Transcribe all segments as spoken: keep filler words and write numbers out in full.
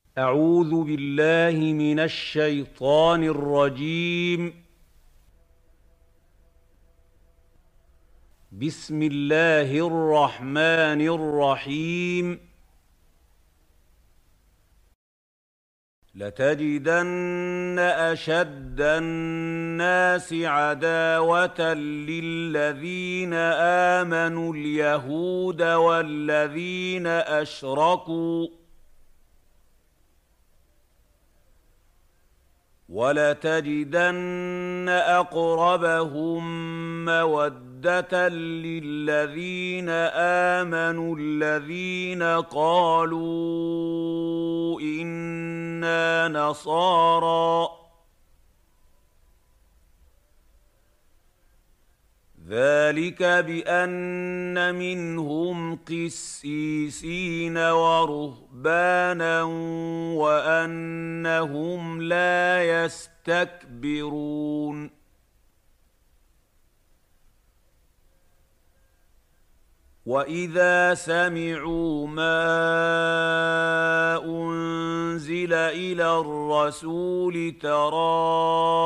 أعوذ بالله من الشيطان الرجيم. بسم الله الرحمن الرحيم. لتجدن أشد الناس عداوة للذين آمنوا اليهود والذين أشركوا، ولتجدن أقربهم مودة للذين آمنوا الذين قالوا إنا نصارى، ذلك بأن منهم قسيسين ورهبانا وأنهم لا يستكبرون. وإذا سمعوا ما أنزل إلى الرسول ترى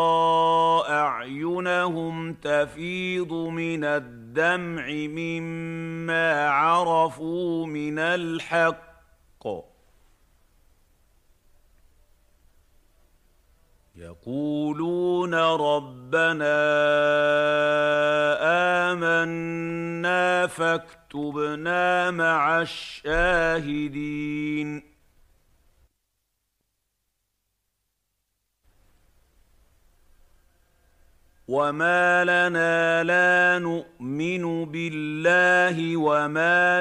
أعينهم تفيض من الدمع مما عرفوا من الحق، يقولون ربنا آمنا فاكتبنا مع الشاهدين. وما لنا لا نؤمن بالله وما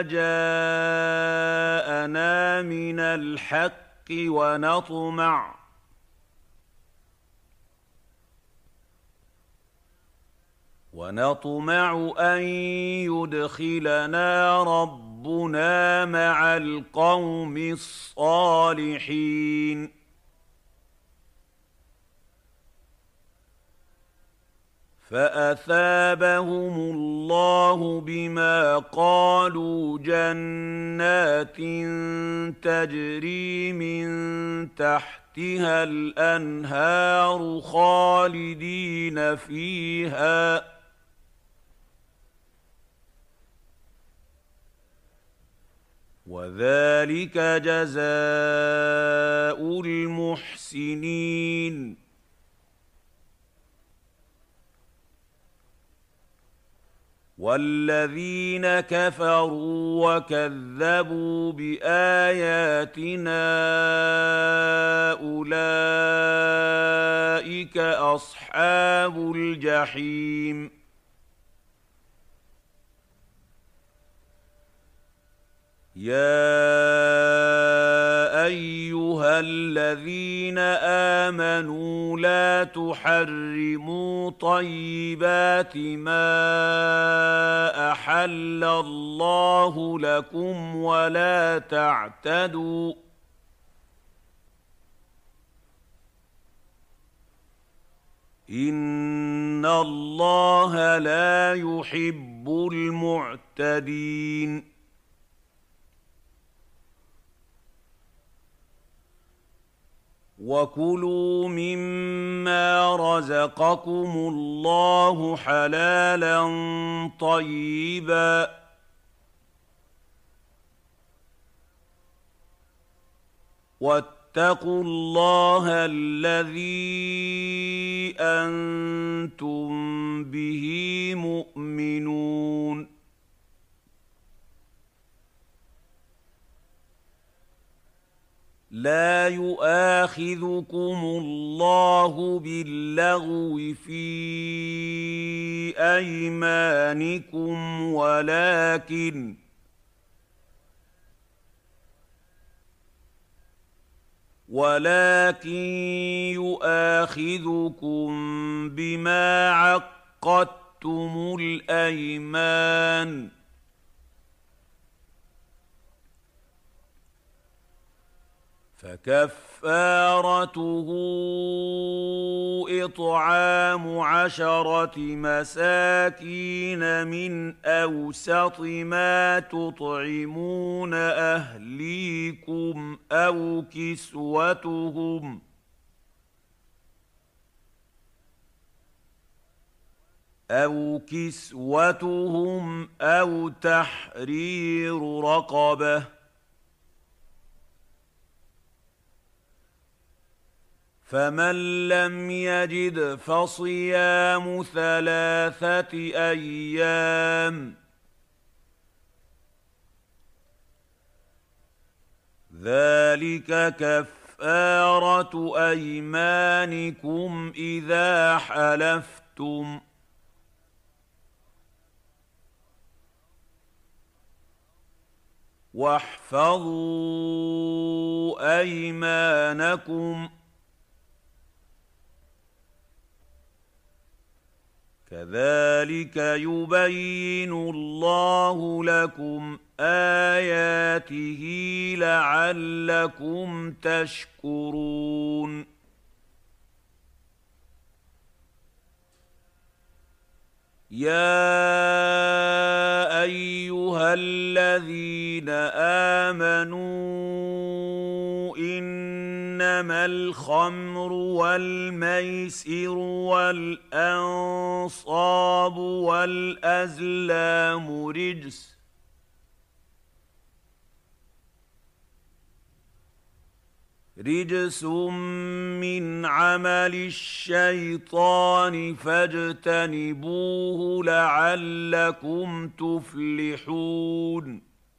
جاءنا من الحق ونطمع ونطمع أن يدخلنا ربنا مع القوم الصالحين. فأثابهم الله بما قالوا جنات تجري من تحتها الأنهار خالدين فيها، وذلك جزاء المحسنين. والذين كفروا وكذبوا بآياتنا أولئك أصحاب الجحيم. يا أيها الذين آمنوا لا تحرموا طيبات ما أحل الله لكم ولا تعتدوا، إن الله لا يحب المعتدين. وكلوا مما رزقكم الله حلالا طيبا، واتقوا الله الذي أنتم به مؤمنون. لا يؤاخذكم الله باللغو في أيمانكم ولكن ولكن يؤاخذكم بما عقدتم الأيمان، فكفارته إطعام عشرة مساكين من أوسط ما تطعمون أهليكم أو كسوتهم أو كسوتهم أو تحرير رقبة، فمن لم يجد فصيام ثلاثة أيام، ذلك كفارة أيمانكم إذا حلفتم، واحفظوا أيمانكم، كذلك يبين الله لكم آياته لعلكم تشكرون. يا أيها الذين آمنوا إنما الخمر والميسر والأنصاب والأزلام رجس رجس من عمل الشيطان فاجتنبوه لعلكم تفلحون.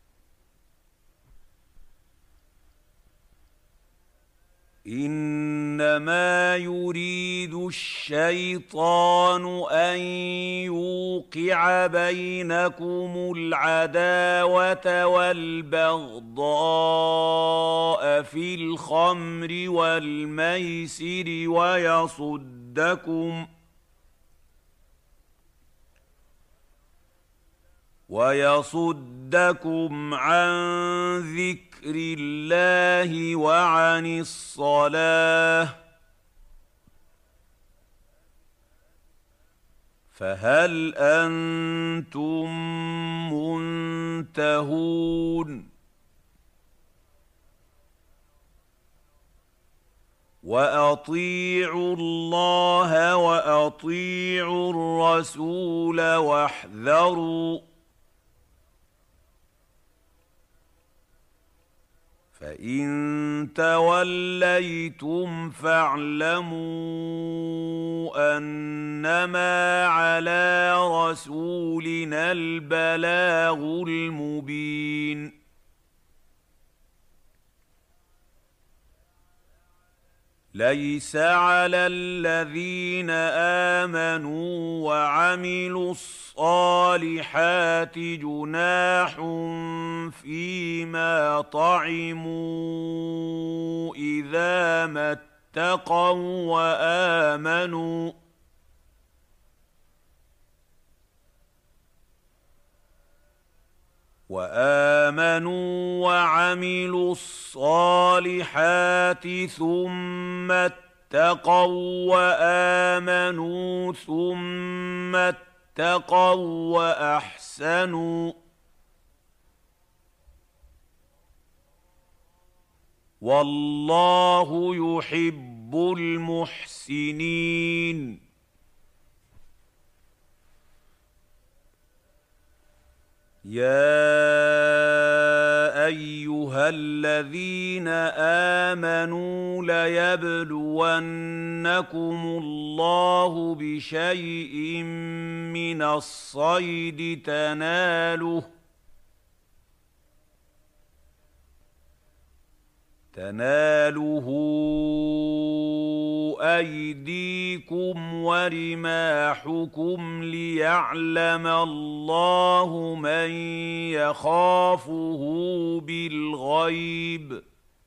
إنما يريد الشيطان أن يوقع بينكم العداوة والبغضاء في الخمر والميسر ويصدكم ويصدكم عن ذكر الله وعن الصلاة، فهل أنتم منتهون؟ وأطيعوا الله وأطيعوا الرسول واحذروا، فإن توليتم فاعلموا أنما على رسولنا البلاغ المبين. ليس على الذين آمنوا وعملوا الصالحات جناح فيما طعموا إذا ما اتقوا وآمنوا وآمنوا وعملوا الصالحات ثم اتقوا وآمنوا ثم اتقوا وأحسنوا والله يحب المحسنين. يا أيها الذين آمنوا ليبلونكم الله بشيء من الصيد تناله تناله أيديكم ورماحكم ليعلم الله من يخافه بالغيب،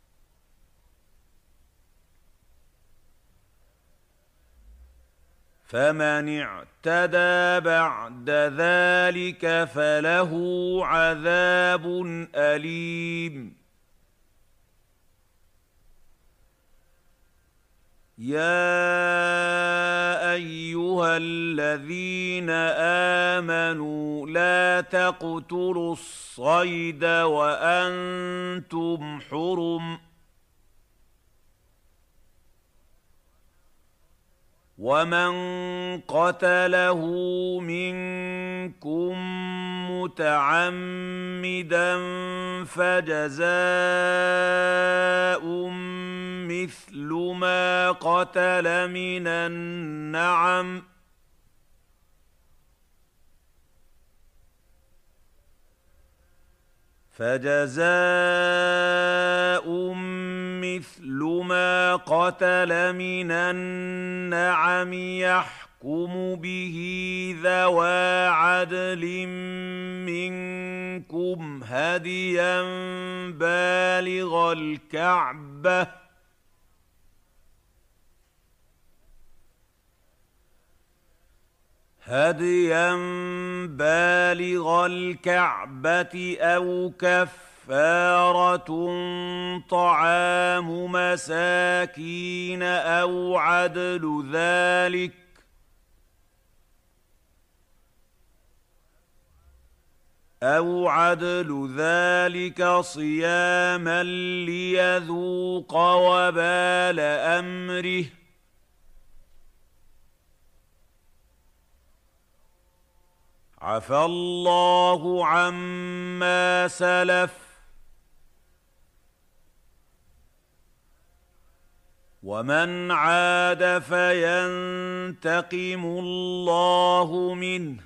فمن اعتدى بعد ذلك فله عذاب أليم. يا ايها الذين امنوا لا تقتلوا الصيد وانتم حرم ومن قتله منكم متعمدا فجزاء مثل ما قتل من النعم فجزاء مثل ما قتل من النعم يحكم به ذوى عدل منكم هديا بالغ الكعبة هديا بالغ الكعبة أو كفارة طعام مساكين أو عدل ذلك أو عدل ذلك صياما ليذوق وبال أمره عفى الله عما سلف ومن عاد فينتقم الله منه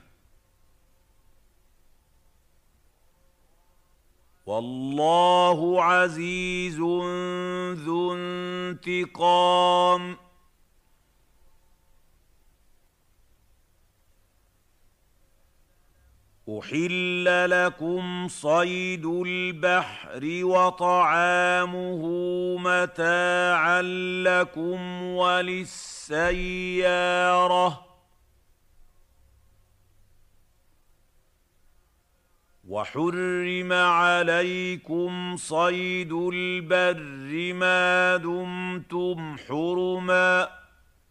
والله عزيز ذو انتقام أحل لكم صيد البحر وطعامه متاعا لكم وللسيارة وحرم عليكم صيد البر ما دمتم حرما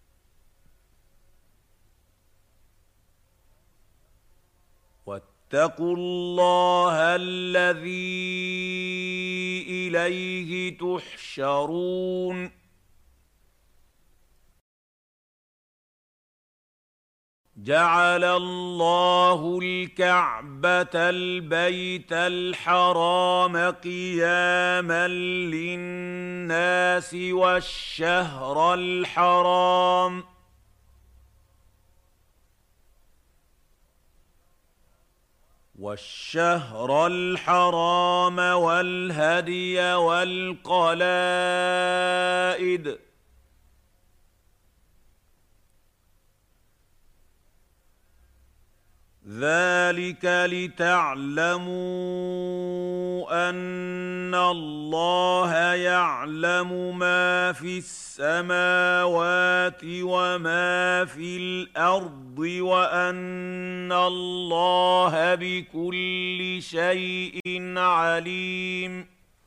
واتقوا الله الذي إليه تحشرون جعل الله الكعبة البيت الحرام قياما للناس والشهر الحرام والشهر الحرام والهدي والقلائد ذلك لتعلموا أن الله يعلم ما في السماوات وما في الأرض وأن الله بكل شيء عليم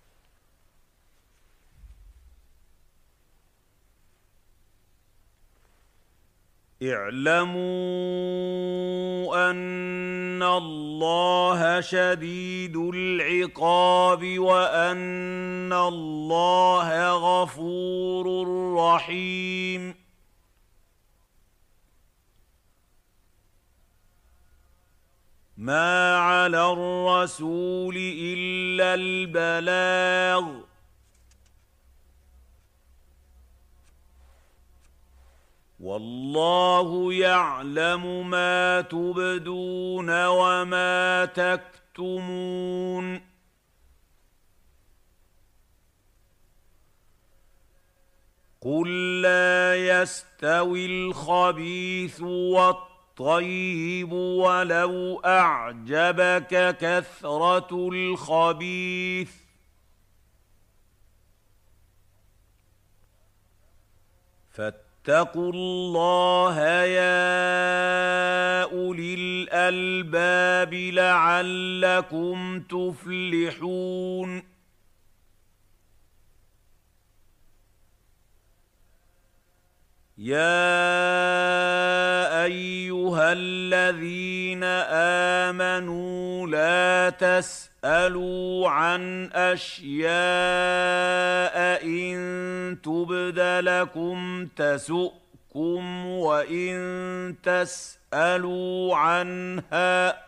اعلموا أن الله شديد العقاب وأن الله غفور رحيم ما على الرسول إلا البلاغ والله يعلم ما تبدون وما تكتمون قل لا يستوي الخبيث والطيب ولو أعجبك كثرة الخبيث فاتقوا الله يا أولي الألباب لعلكم تفلحون يَا أَيُّهَا الَّذِينَ آمَنُوا لَا تَسْأَلُوا عَنْ أَشْيَاءَ إِن تُبْدَ لَكُمْ تَسُؤْكُمْ وَإِن تَسْأَلُوا عَنْهَا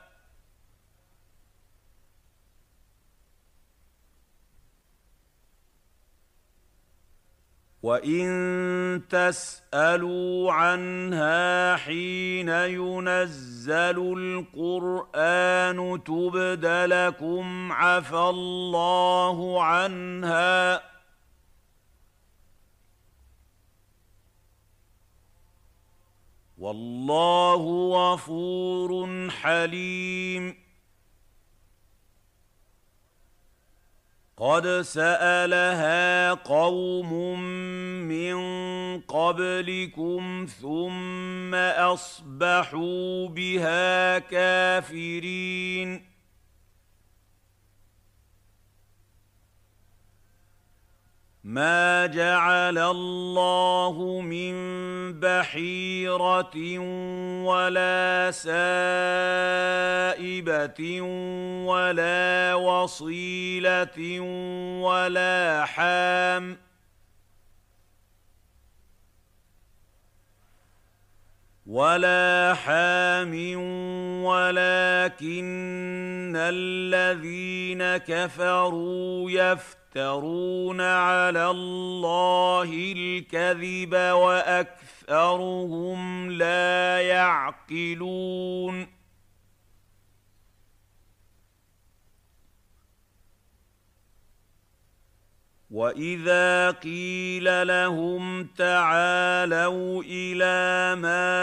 وَإِن تَسْأَلُوا عَنْهَا حِينَ يُنَزَّلُ الْقُرْآنُ تُبْدَ لَكُمْ عَفَا اللَّهُ عَنْهَا ۗ وَاللَّهُ غَفُورٌ حَلِيمٌ. قَدْ سَأَلَهَا قَوْمٌ مِّن قَبْلِكُمْ ثُمَّ أَصْبَحُوا بِهَا كَافِرِينَ مَا جَعَلَ اللَّهُ مِن بَحِيرَةٍ وَلَا سَائِبَةٍ وَلَا وَصِيلَةٍ وَلَا حَامٍ ۚ ولا حام ولكن الذين كفروا يفترون على الله الكذب وأكثرهم لا يعقلون. وَإِذَا قِيلَ لَهُمْ تَعَالَوْا إِلَىٰ مَا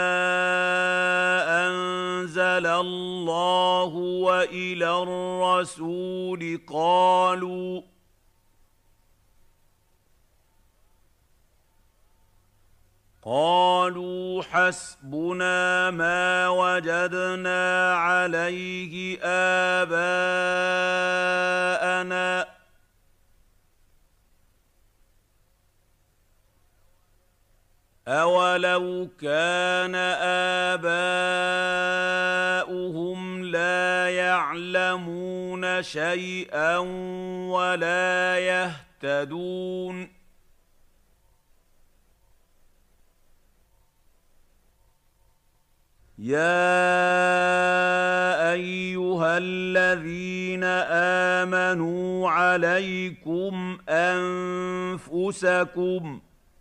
أَنزَلَ اللَّهُ وَإِلَى الرَّسُولِ قَالُوا قَالُوا حَسْبُنَا مَا وَجَدْنَا عَلَيْهِ آبَاءَنَا ۚ أَوَلَوْ كَانَ آبَاؤُهُمْ لَا يَعْلَمُونَ شَيْئًا وَلَا يَهْتَدُونَ. يَا أَيُّهَا الَّذِينَ آمَنُوا عَلَيْكُمْ أَنفُسَكُمْ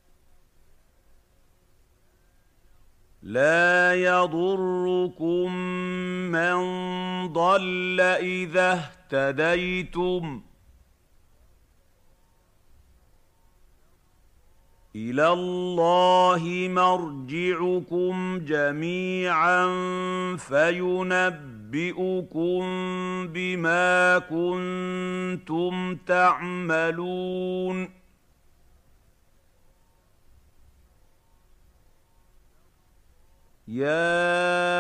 لَا يَضُرُّكُم مَّن ضَلَّ إِذَا اهْتَدَيْتُمْ ۚ إِلَى اللَّهِ مَرْجِعُكُمْ جَمِيعًا فَيُنَبِّئُكُم بِمَا كُنتُمْ تَعْمَلُونَ. يَا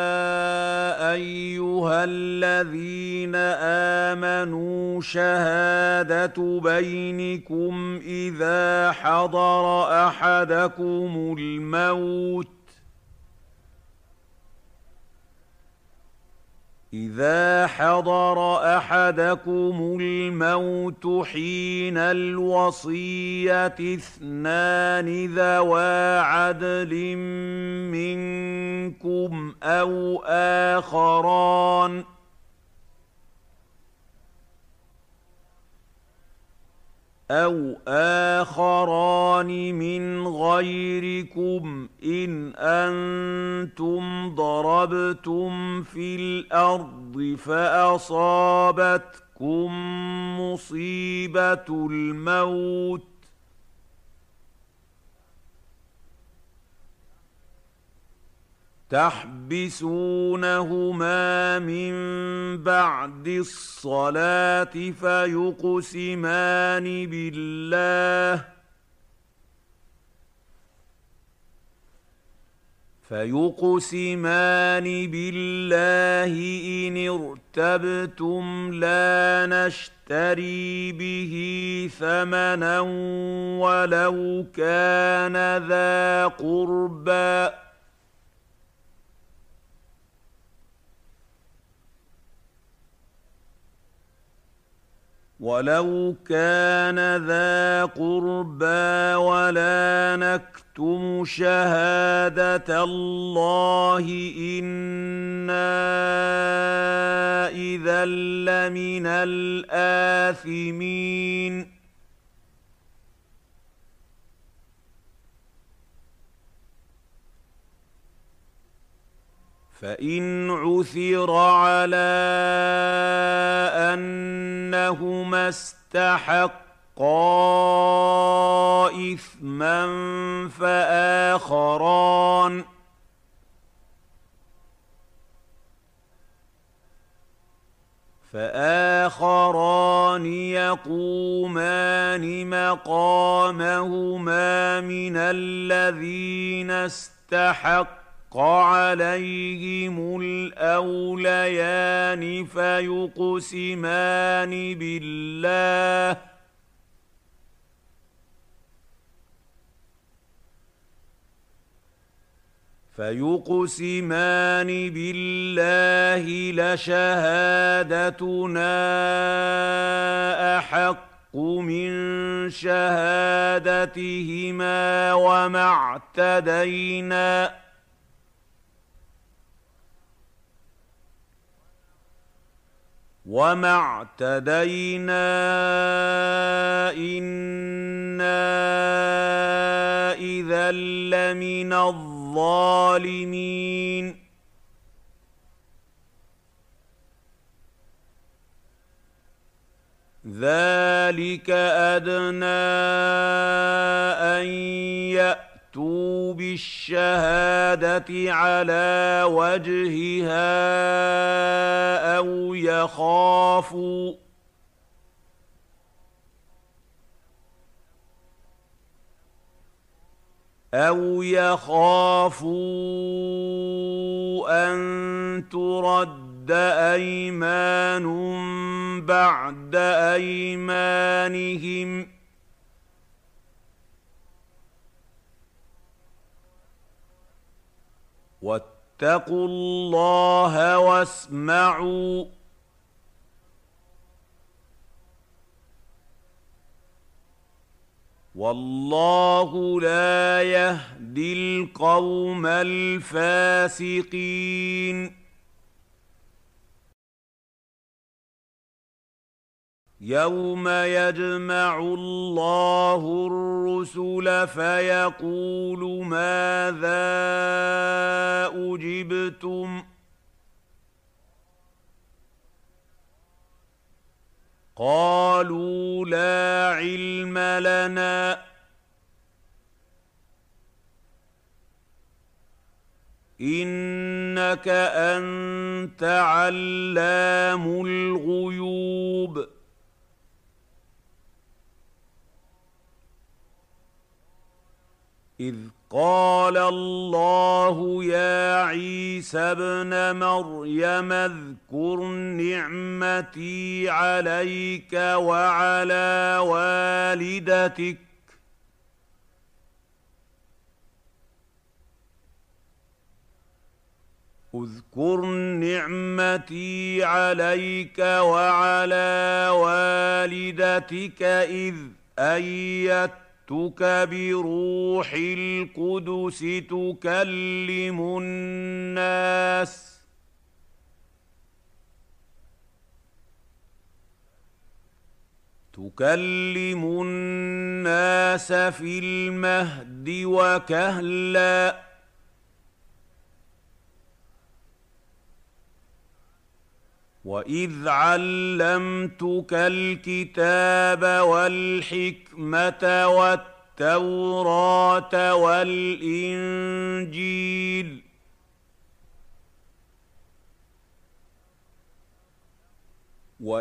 أَيُّهَا الَّذِينَ آمَنُوا شَهَادَةُ بَيْنِكُمْ إِذَا حَضَرَ أَحَدَكُمُ الْمَوْتُ إِذَا حَضَرَ أَحَدَكُمُ الْمَوْتُ حِينَ الْوَصِيَّةِ اثْنَانِ ذَوَا عَدْلٍ مِّنكُمْ أَوْ آخَرَانِ أَوْ آخَرَانِ مِنْ غَيْرِكُمْ إِنْ أَنتُمْ ضَرَبْتُمْ فِي الْأَرْضِ فَأَصَابَتْكُم مُّصِيبَةُ الْمَوْتِ تَحْبِسُونَهُمَا مِن بَعْدِ الصَّلَاةِ فَيُقْسِمَانِ بِاللَّهِ فيقسمان بالله إن ارتبتم لا نشتري به ثمنا ولو كان ذا قربى ولو كان ذا قربى ولا نكتم شهادة الله إنا إذا لمن الآثمين فإن عثر على أنهما استحقا إثما فآخران فآخران يقومان مقامهما من الذين استحقوا عليهم الأوليان فيقسمان بالله فيقسمان بالله لشهادتنا أحق من شهادتهما وما اعتدينا وما اعتدينا إنا إذا لمن الظالمين ذلك أدنى أن يأتوا بالشهادة على وجهها أو يخافوا أو يخافوا أن ترد أيمان بعد أيمانهم واتقوا الله واسمعوا والله لا يهدي القوم الفاسقين يوم يجمع الله الرسل فيقول ماذا أجبتم قالوا لا علم لنا إنك أنت علام الغيوب إذ قال الله يا عيسى ابن مريم اذكر نعمتي عليك وعلى والدتك اذكر نعمتي عليك وعلى والدتك إذ أيدتك بروح القدس تكلم الناس تكلم الناس في المهد وكهلا وإذ علمتك الكتاب والحكمة والتوراة والإنجيل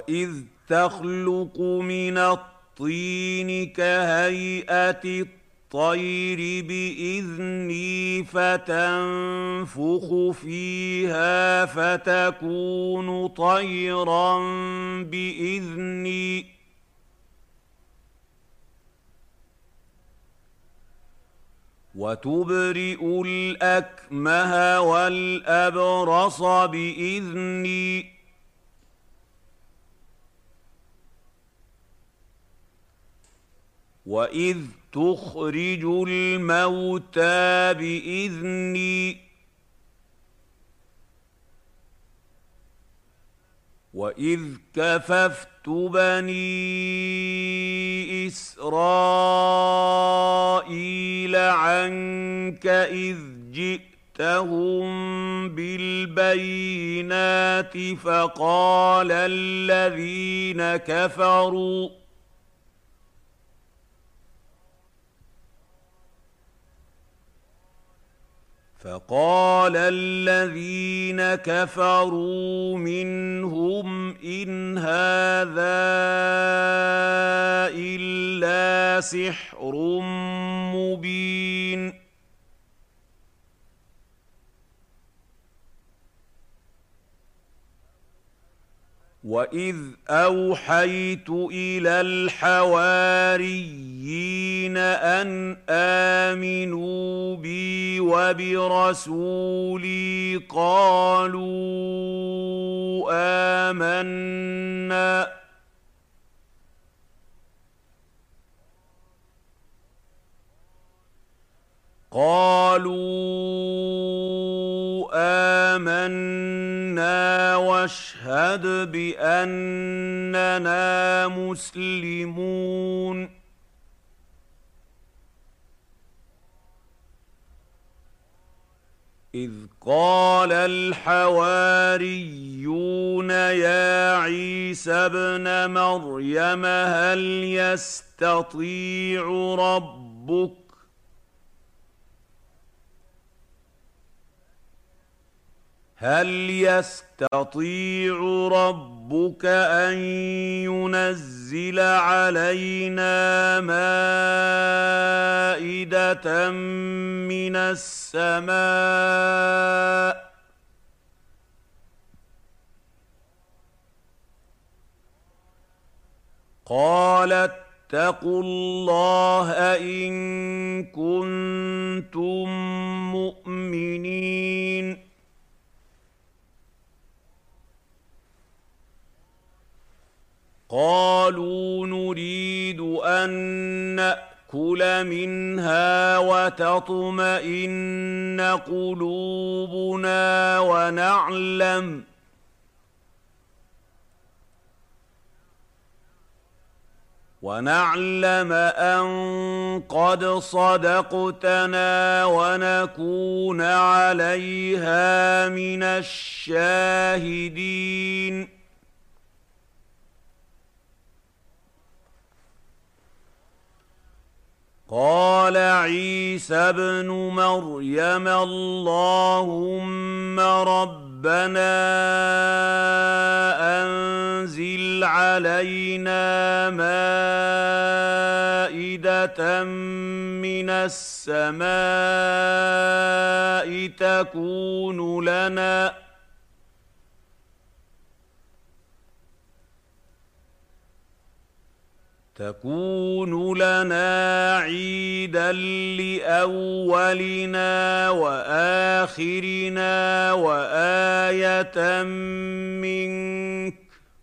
وإذ تخلق من الطين كهيئة الطير بإذني فتنفخ فيها فتكون طيرا بإذني وتبرئ الأكمه والأبرص بإذني وإذ تخرج الموتى بإذني وإذ كففت بني إسرائيل عنك إذ جئتهم بالبينات فقال الذين كفروا فقال الذين كفروا منهم إن هذا إلا سحر مبين وإذ أوحيت إلى الحواريين أن آمنوا بي وبرسولي قالوا آمنا قالوا آمنا واشهد بأننا مسلمون إذ قال الحواريون يا عيسى ابن مريم هل يستطيع ربك هل يستطيع ربك أن ينزل علينا مائدة من السماء قال اتقوا الله إن كنتم مؤمنين قالوا نريد أن نأكل منها وتطمئن قلوبنا ونعلم ونعلم أن قد صدقتنا ونكون عليها من الشاهدين قال عيسى ابن مريم اللهم ربنا أنزل علينا مائدة من السماء تكون لنا تكون لنا عيدا لأولنا وآخرنا وآية منك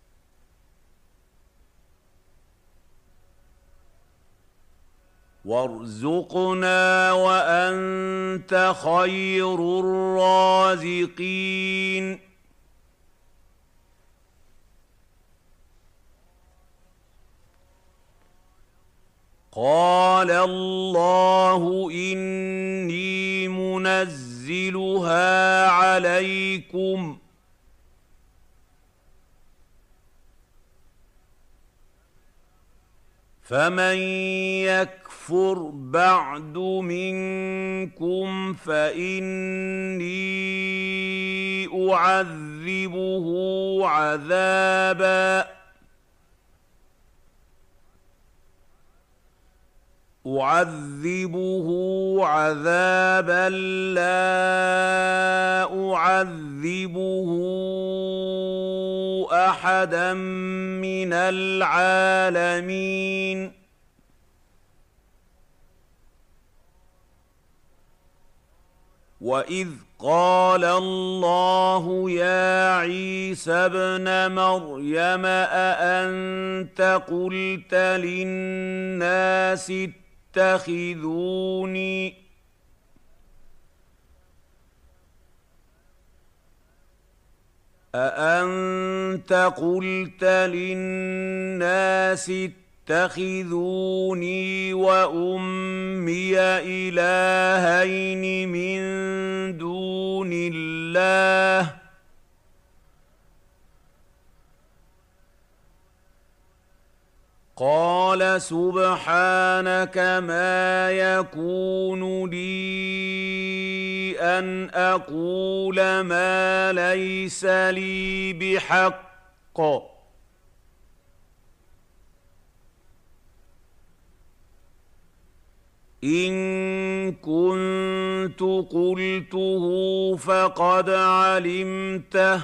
وارزقنا وأنت خير الرازقين قال الله إني منزلها عليكم فمن يكفر بعد منكم فإني أعذبه عذابا أعذبه عذابا لا أعذبه أحدا من العالمين وإذ قال الله يا عيسى ابن مريم أأنت قلت للناس اتخذوني أأنت قلت للناس اتخذوني وأمي إلهين من دون الله قال سبحانك ما يكون لي أن أقول ما ليس لي بحق إن كنت قلته فقد علمته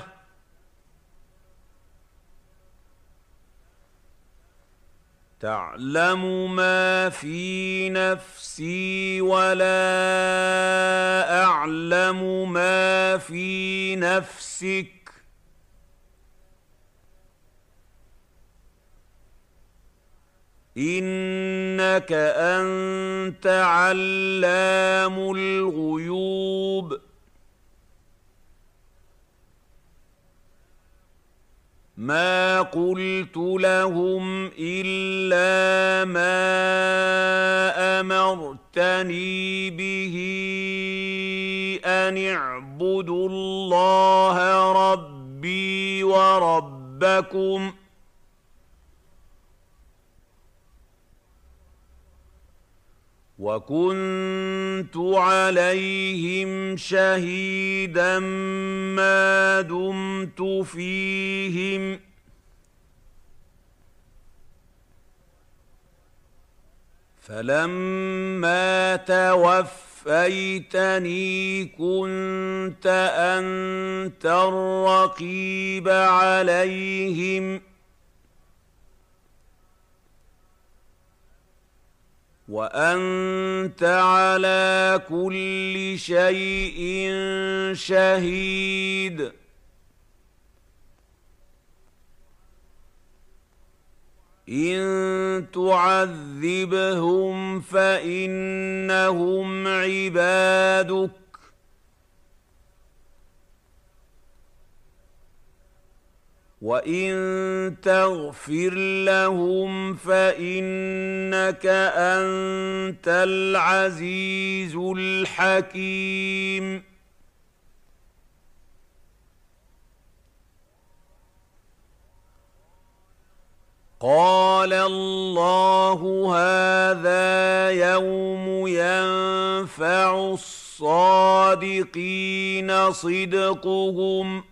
تعلم ما في نفسي ولا أعلم ما في نفسك إنك أنت علام الغيوب ما قلت لهم إلا ما أمرتني به أن اعبدوا الله ربي وربكم وكنت عليهم شهيدا ما دمت فيهم فلما توفيتني كنت أنت الرقيب عليهم وأنت على كل شيء شهيد إن تعذبهم فإنهم عبادك وإن تغفر لهم فإنك أنت العزيز الحكيم قال الله هذا يوم ينفع الصادقين صدقهم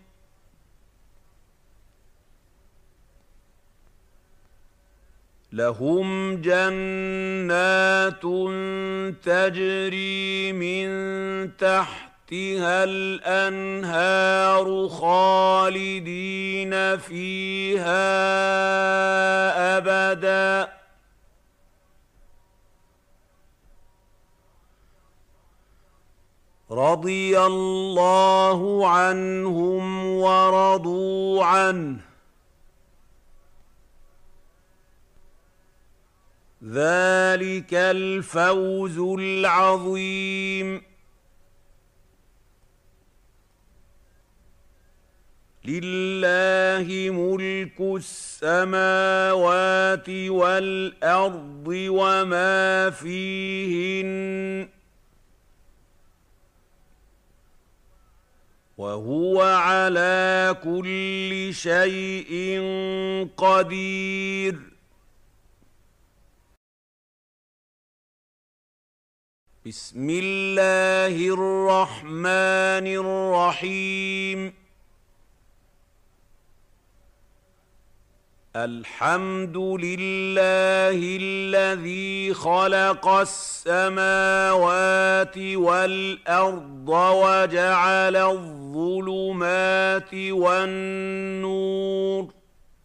لهم جنات تجري من تحتها الأنهار خالدين فيها أبدا رضي الله عنهم ورضوا عنه ذلك الفوز العظيم لله ملك السماوات والأرض وما فيهن وهو على كل شيء قدير بسم الله الرحمن الرحيم الحمد لله الذي خلق السماوات والأرض وجعل الظلمات والنور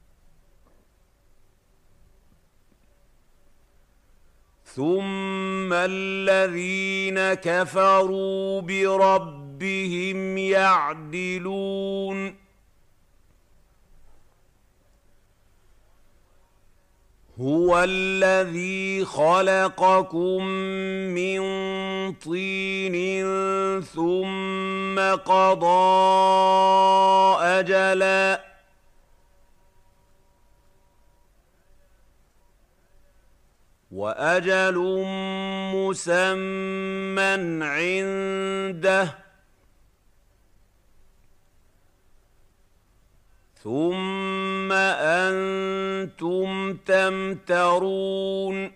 ثم الذين كفروا بربهم يعدلون هو الذي خلقكم من طين ثم قضى أجلا وأجل مسمى عنده ثم أنتم تمترون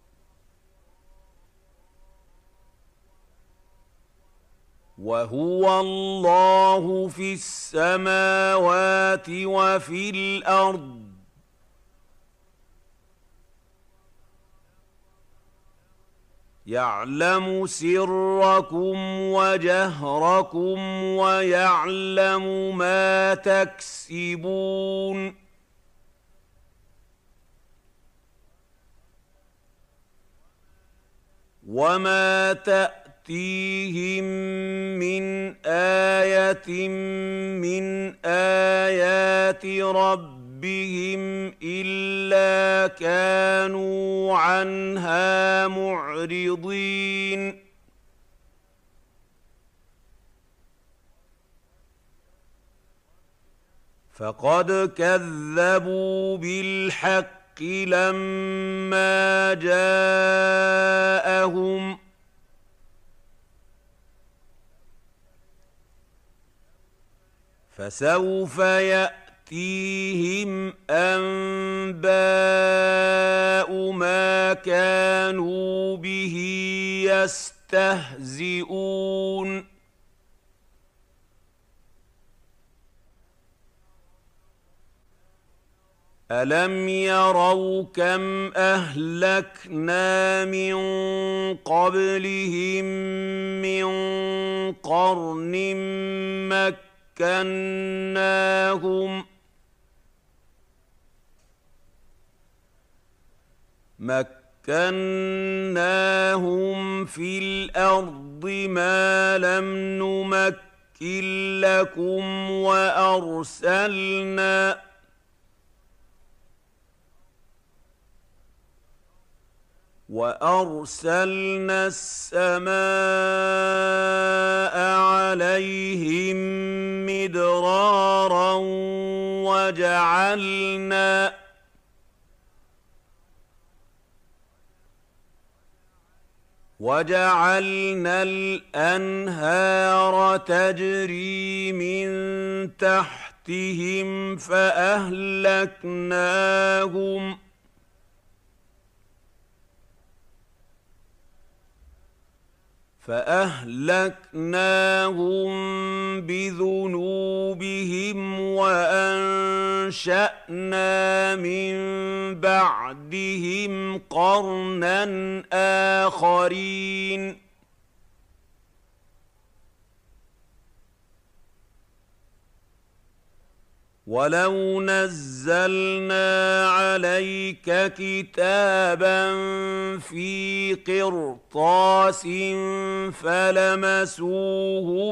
وهو الله في السماوات وفي الأرض يعلم سركم وجهركم ويعلم ما تكسبون وما تأتيهم من آية من آيات ربهم بهم إلا كانوا عنها معرضين فقد كذبوا بالحق لما جاءهم فسوف يأتي يأتيهم أنباء ما كانوا به يستهزئون ألم يروا كم أهلكنا من قبلهم من قرن مكناهم مكناهم في الأرض ما لم نمكن لكم وأرسلنا وأرسلنا السماء عليهم مدرارا وجعلنا وجعلنا الأنهار تجري من تحتهم فأهلكناهم فأهلكناهم بذنوبهم وأنشأنا من بعدهم قرنا آخرين ولو نزلنا عليك كتابا في قرطاس فلمسوه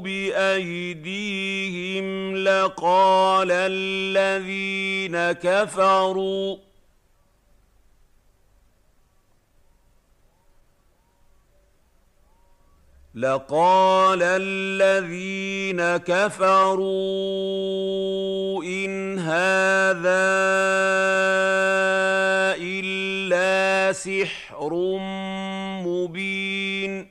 بأيديهم لقال الذين كفروا لقال الذين كفروا إن هذا إلا سحر مبين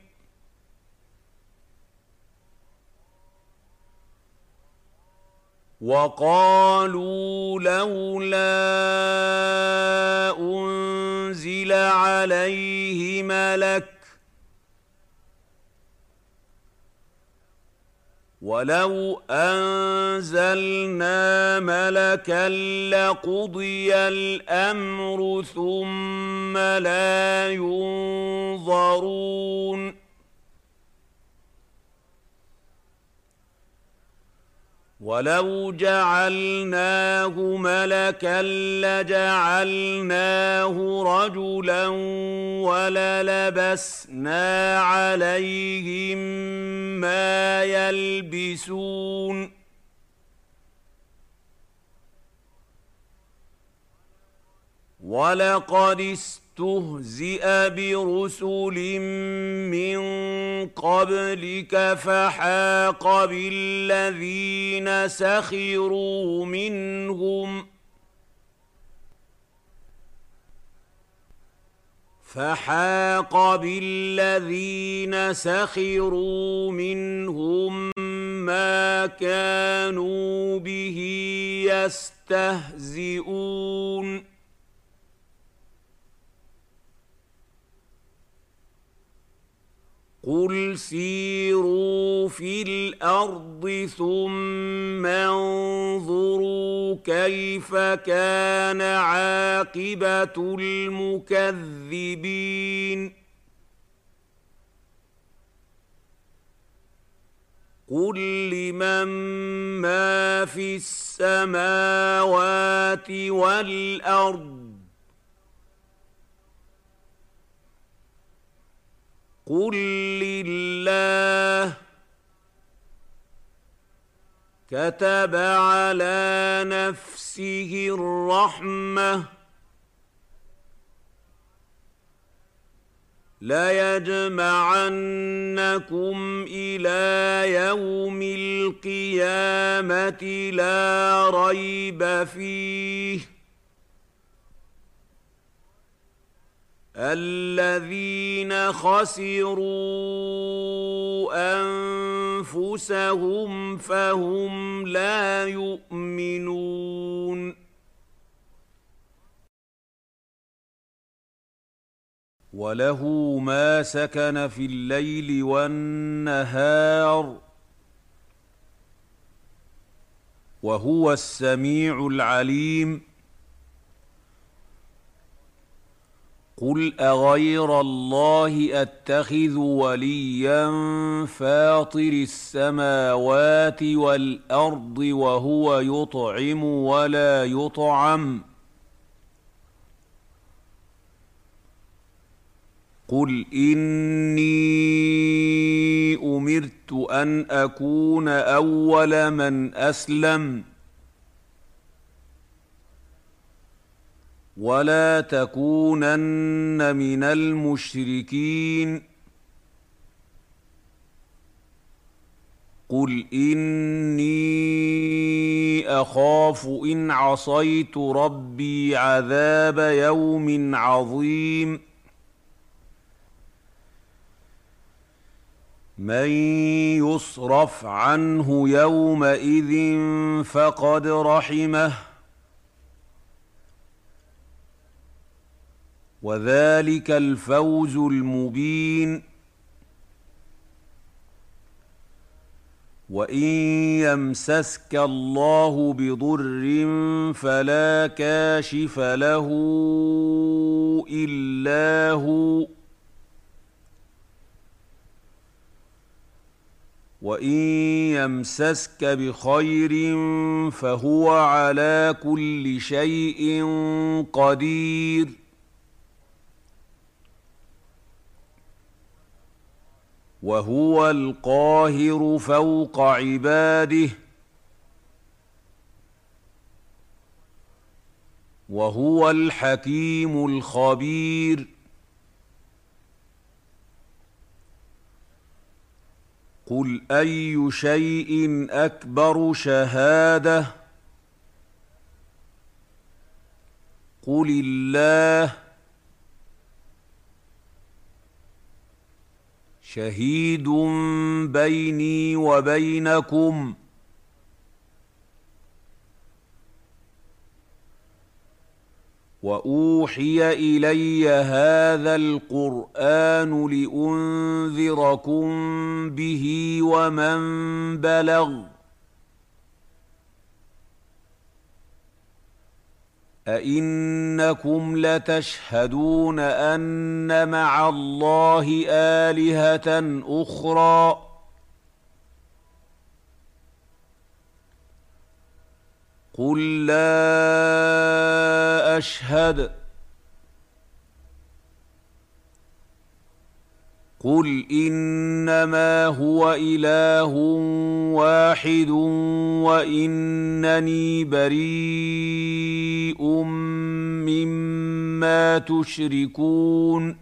وقالوا لولا أنزل عليه ملك ولو أنزلنا ملكا لقضي الأمر ثم لا ينظرون ولو جعلناه ملكا لجعلناه رجلا وللبسنا عليهم ما يلبسون ولقد استهزئ برسل من قبلك فحاق بالذين سخروا منهم فحاق بالذين سخروا منهم ما كانوا به يستهزئون قل سيروا في الأرض ثم انظروا كيف كان عاقبة المكذبين قل لمن ما في السماوات والأرض قل لله كتب على نفسه الرحمة ليجمعنكم إلى يوم القيامة لا ريب فيه الذين خسروا أنفسهم فهم لا يؤمنون وله ما سكن في الليل والنهار وهو السميع العليم قل أغير الله أتخذ وليا فاطر السماوات والأرض وهو يطعم ولا يطعم قل إني أمرت أن أكون أول من أسلم ولا تكونن من المشركين قل إني أخاف إن عصيت ربي عذاب يوم عظيم من يصرف عنه يومئذ فقد رحمه وذلك الفوز المبين وإن يمسسك الله بضر فلا كاشف له إلا هو وإن يمسسك بخير فهو على كل شيء قدير وهو القاهر فوق عباده وهو الحكيم الخبير قل أي شيء أكبر شهادة قل الله شهيد بيني وبينكم وأوحي إلي هذا القرآن لأنذركم به ومن بلغ أئنكم لتشهدون أن مع الله آلهة أخرى قل لا أشهد قل إنما هو إله واحد وإنني بريء مما تشركون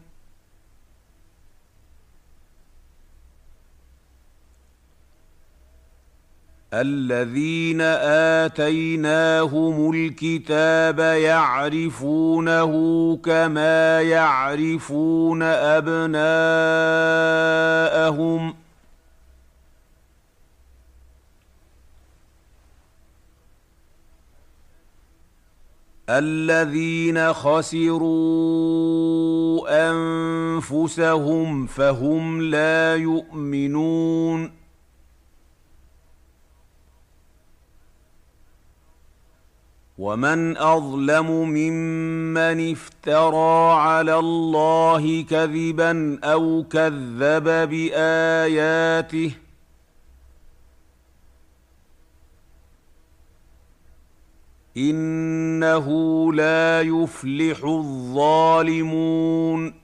الذين آتيناهم الكتاب يعرفونه كما يعرفون أبناءهم الذين خسروا أنفسهم فهم لا يؤمنون ومن أظلم ممن افترى على الله كذبا أو كذب بآياته إنه لا يفلح الظالمون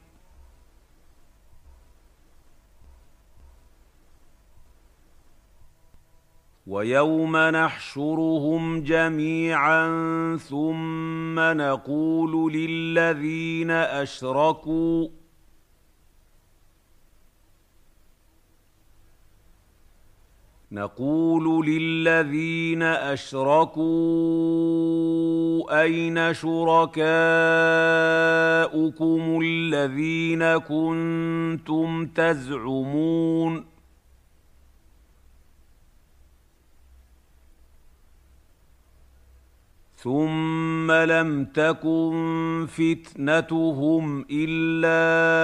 ويوم نحشرهم جميعا ثم نقول للذين أشركوا نقول للذين أشركوا أين شركاؤكم الذين كنتم تزعمون ثم لم تكن فتنتهم إلا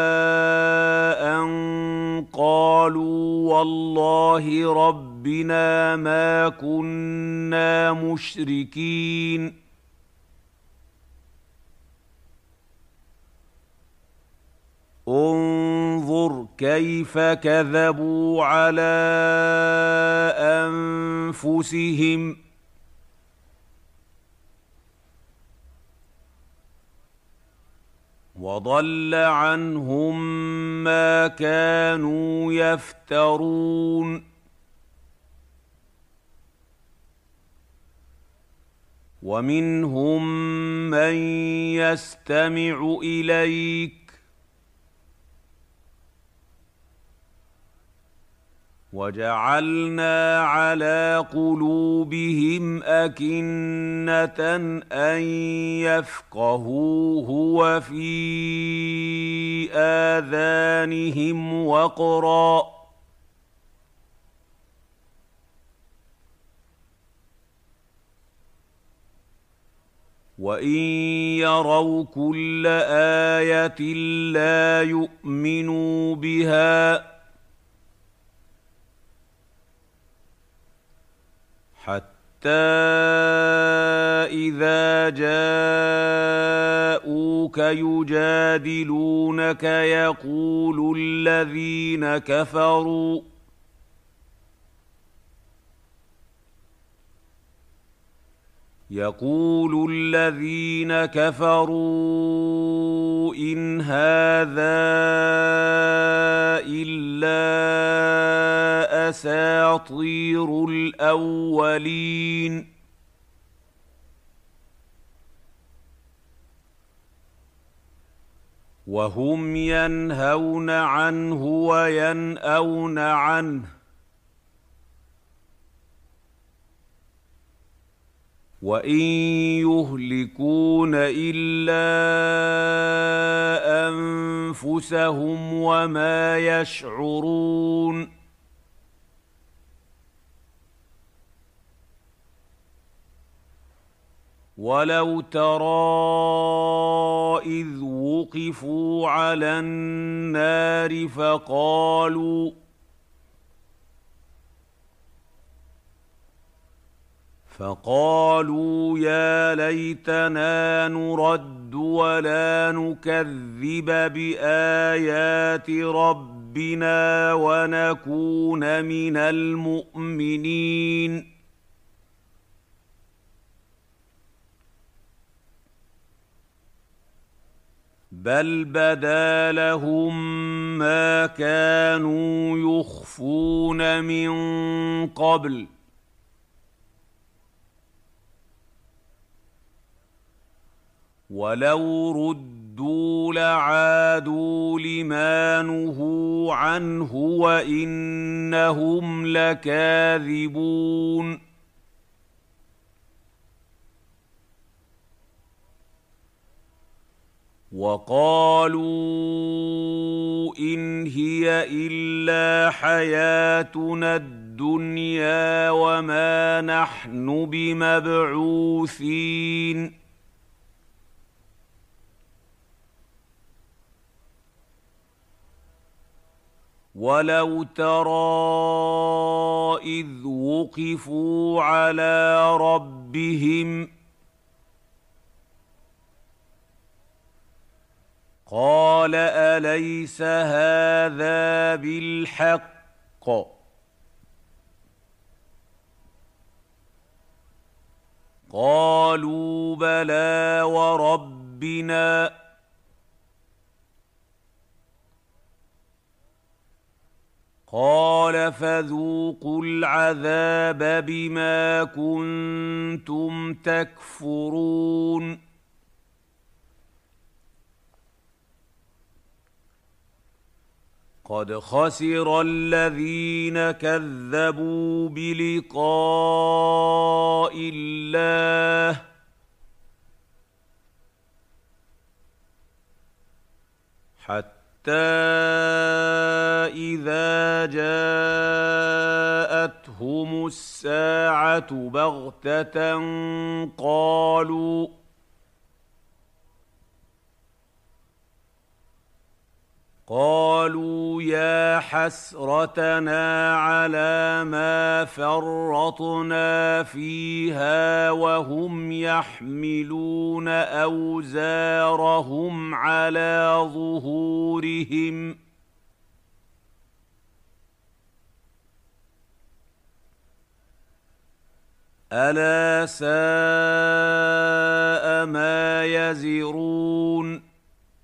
أن قالوا والله ربنا ما كنا مشركين انظر كيف كذبوا على أنفسهم وضل عنهم ما كانوا يفترون ومنهم من يستمع إليك وجعلنا على قلوبهم أكنة أن يفقهوه وفي آذانهم وقرا وإن يروا كل آية لا يؤمنوا بها حتى إذا جاءوك يجادلونك يقول الذين كفروا يقول الذين كفروا إن هذا إلا أساطير الأولين وهم ينهون عنه وينأون عنه وإن يهلكون إلا أنفسهم وما يشعرون ولو ترى إذ وقفوا على النار فقالوا فقالوا يا ليتنا نرد ولا نكذب بآيات ربنا ونكون من المؤمنين بل بدا لهم ما كانوا يخفون من قبل ولو ردوا لعادوا لما نهوا عنه وإنهم لكاذبون وقالوا إن هي إلا حياتنا الدنيا وما نحن بمبعوثين ولو ترى إذ وقفوا على ربهم قال أليس هذا بالحق قالوا بلى وربنا قال فذوقوا العذاب بما كنتم تكفرون قد خسر الذين كذبوا بلقاء الله حتى إذا جاءتهم الساعة بغتة قالوا قالوا يا حسرتنا على ما فرطنا فيها وهم يحملون أوزارهم على ظهورهم ألا ساء ما يزرون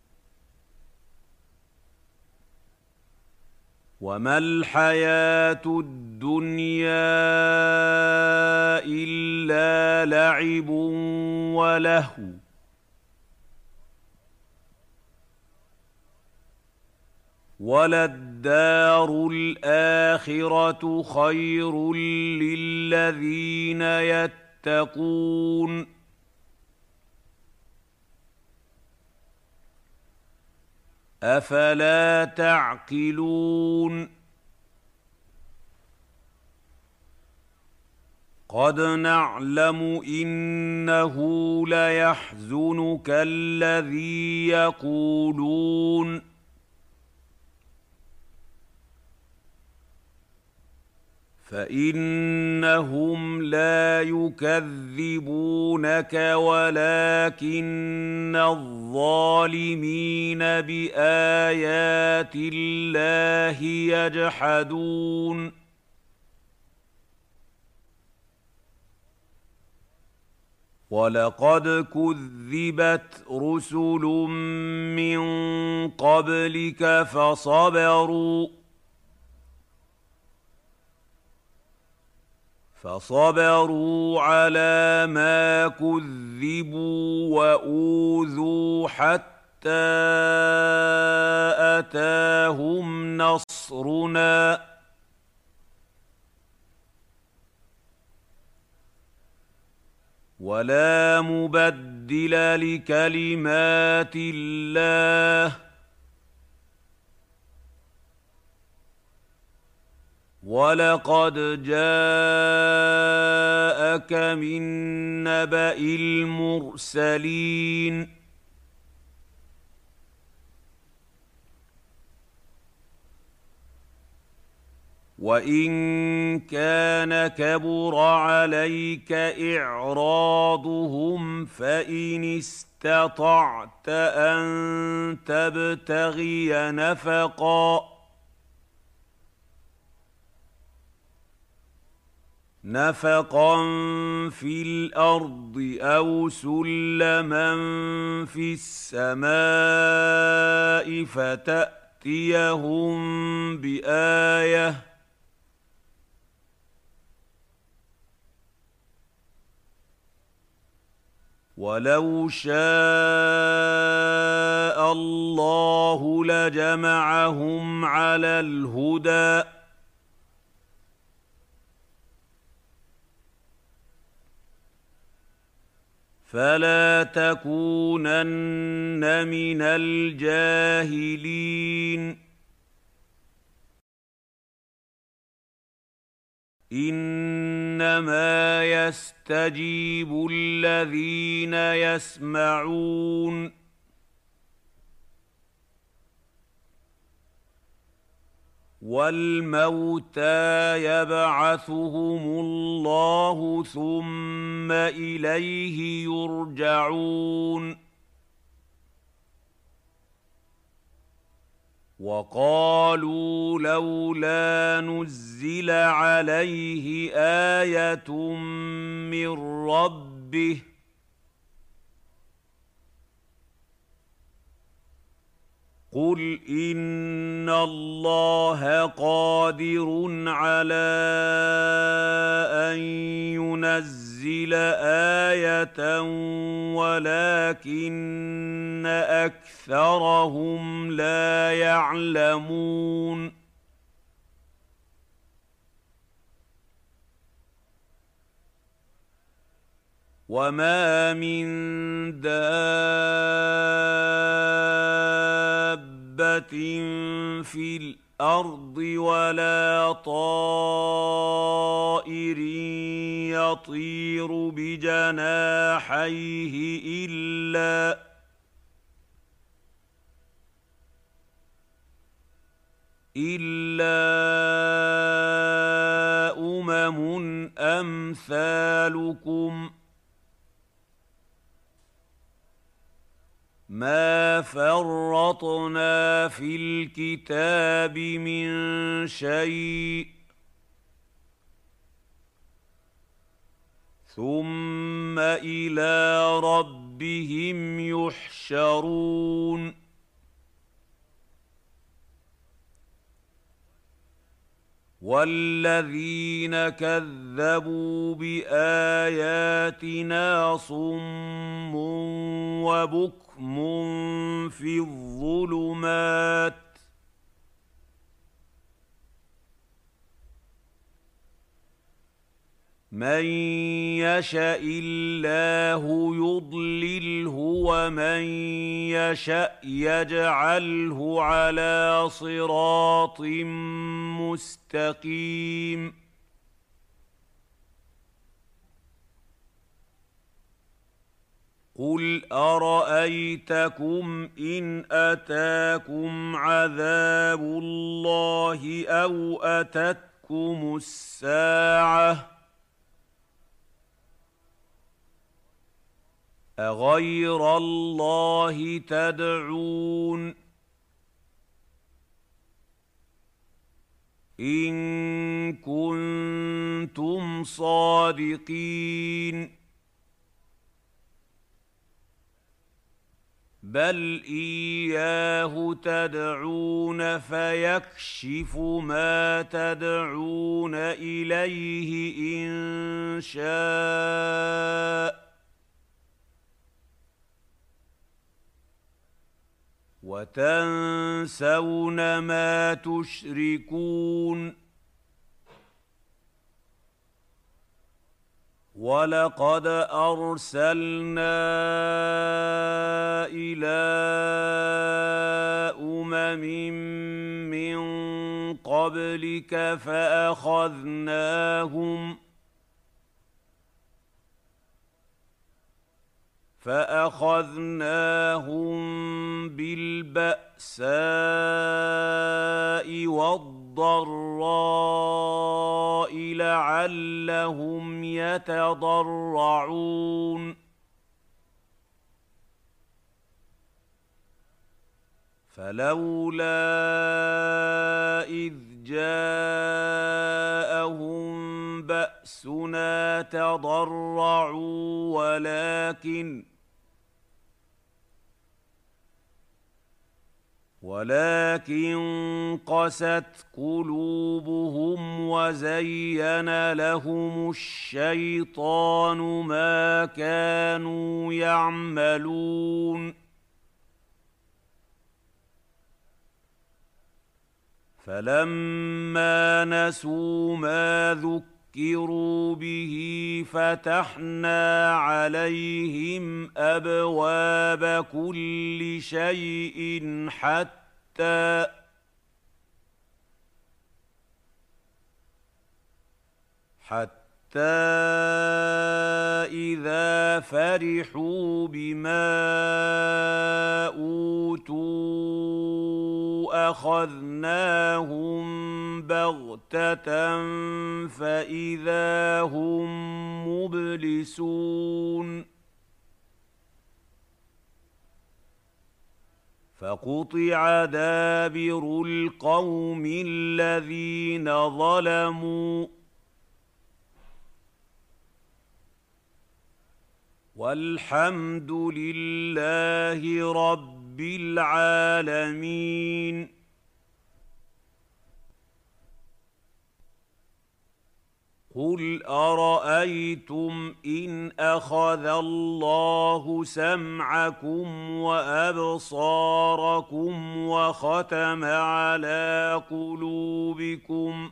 وما الحياة الدنيا إلا لعب ولهو وللدار الآخرة خير للذين يتقون أفلا تعقلون قد نعلم إنه ليحزنك الذي يقولون فإنهم لا يكذبونك ولكن الظالمين بآيات الله يجحدون ولقد كذبت رسل من قبلك فصبروا فصبروا على ما كذبوا وأوذوا حتى أتاهم نصرنا ولا مبدل لكلمات الله ولقد جاء جاءك من نبأ المرسلين وإن كان كبر عليك إعراضهم فإن استطعت أن تبتغي نفقا نفقا في الأرض أو سلما في السماء فتأتيهم بآية ولو شاء الله لجمعهم على الهدى فلا تكونن من الجاهلين إنما يستجيب الذين يسمعون والموتى يبعثهم الله ثم إليه يرجعون وقالوا لولا نزل عليه آية من ربه قل إن الله قادر على أن ينزل آية ولكن أكثرهم لا يعلمون وما من دابة في الأرض ولا طائر يطير بجناحيه إلا إلا أمم أمثالكم ما فرطنا في الكتاب من شيء ثم إلى ربهم يحشرون والذين كذبوا بآياتنا صم وبكم في الظلمات من يشاء الله يضلله ومن يشاء يجعله على صراط مستقيم قل أرأيتكم إن أتاكم عذاب الله أو أتتكم الساعة أغير الله تدعون إن كنتم صادقين بل إياه تدعون فيكشف ما تدعون إليه إن شاء وتنسون ما تشركون ولقد أرسلنا إلى أمم من قبلك فأخذناهم فأخذناهم بالبأساء والضراء لعلهم يتضرعون فلولا إذ جاءهم بأسنا تضرعوا ولكن ولكن قست قلوبهم وزين لهم الشيطان ما كانوا يعملون فلما نسوا ما ذكروا به فتحنا عليهم أبواب كل شيء حتى حتى إذا فرحوا بما أوتوا أخذناهم بغتة فإذا هم مبلسون فقطع دابر القوم الذين ظلموا والحمد لله رب العالمين. قل أرأيتم إن أخذ الله سمعكم وأبصاركم وختم على قلوبكم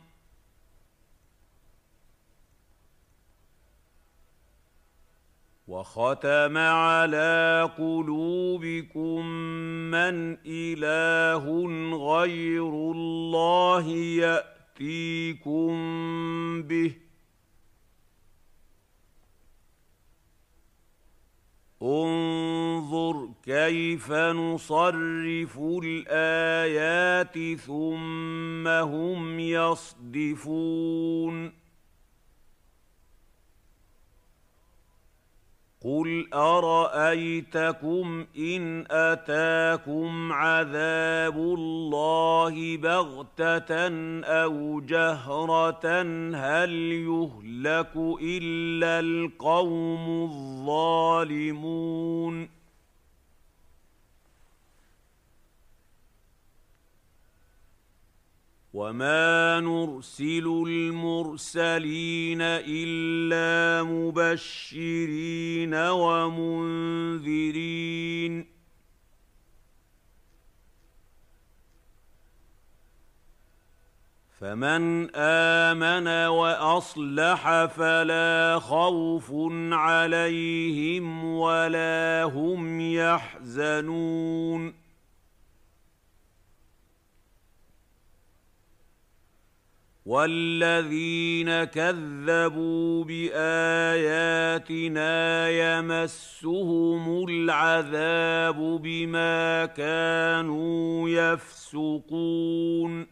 وختم على قلوبكم من إله غير الله يأتيكم به انظر كيف نصرف الآيات ثم هم يصدفون. قل أرأيتكم إن أتاكم عذاب الله بغتة أو جهرة هل يهلك إلا القوم الظالمون. وما نرسل المرسلين إلا مبشرين ومنذرين فمن آمن وأصلح فلا خوف عليهم ولا هم يحزنون. والذين كذبوا بآياتنا يمسهم العذاب بما كانوا يفسقون.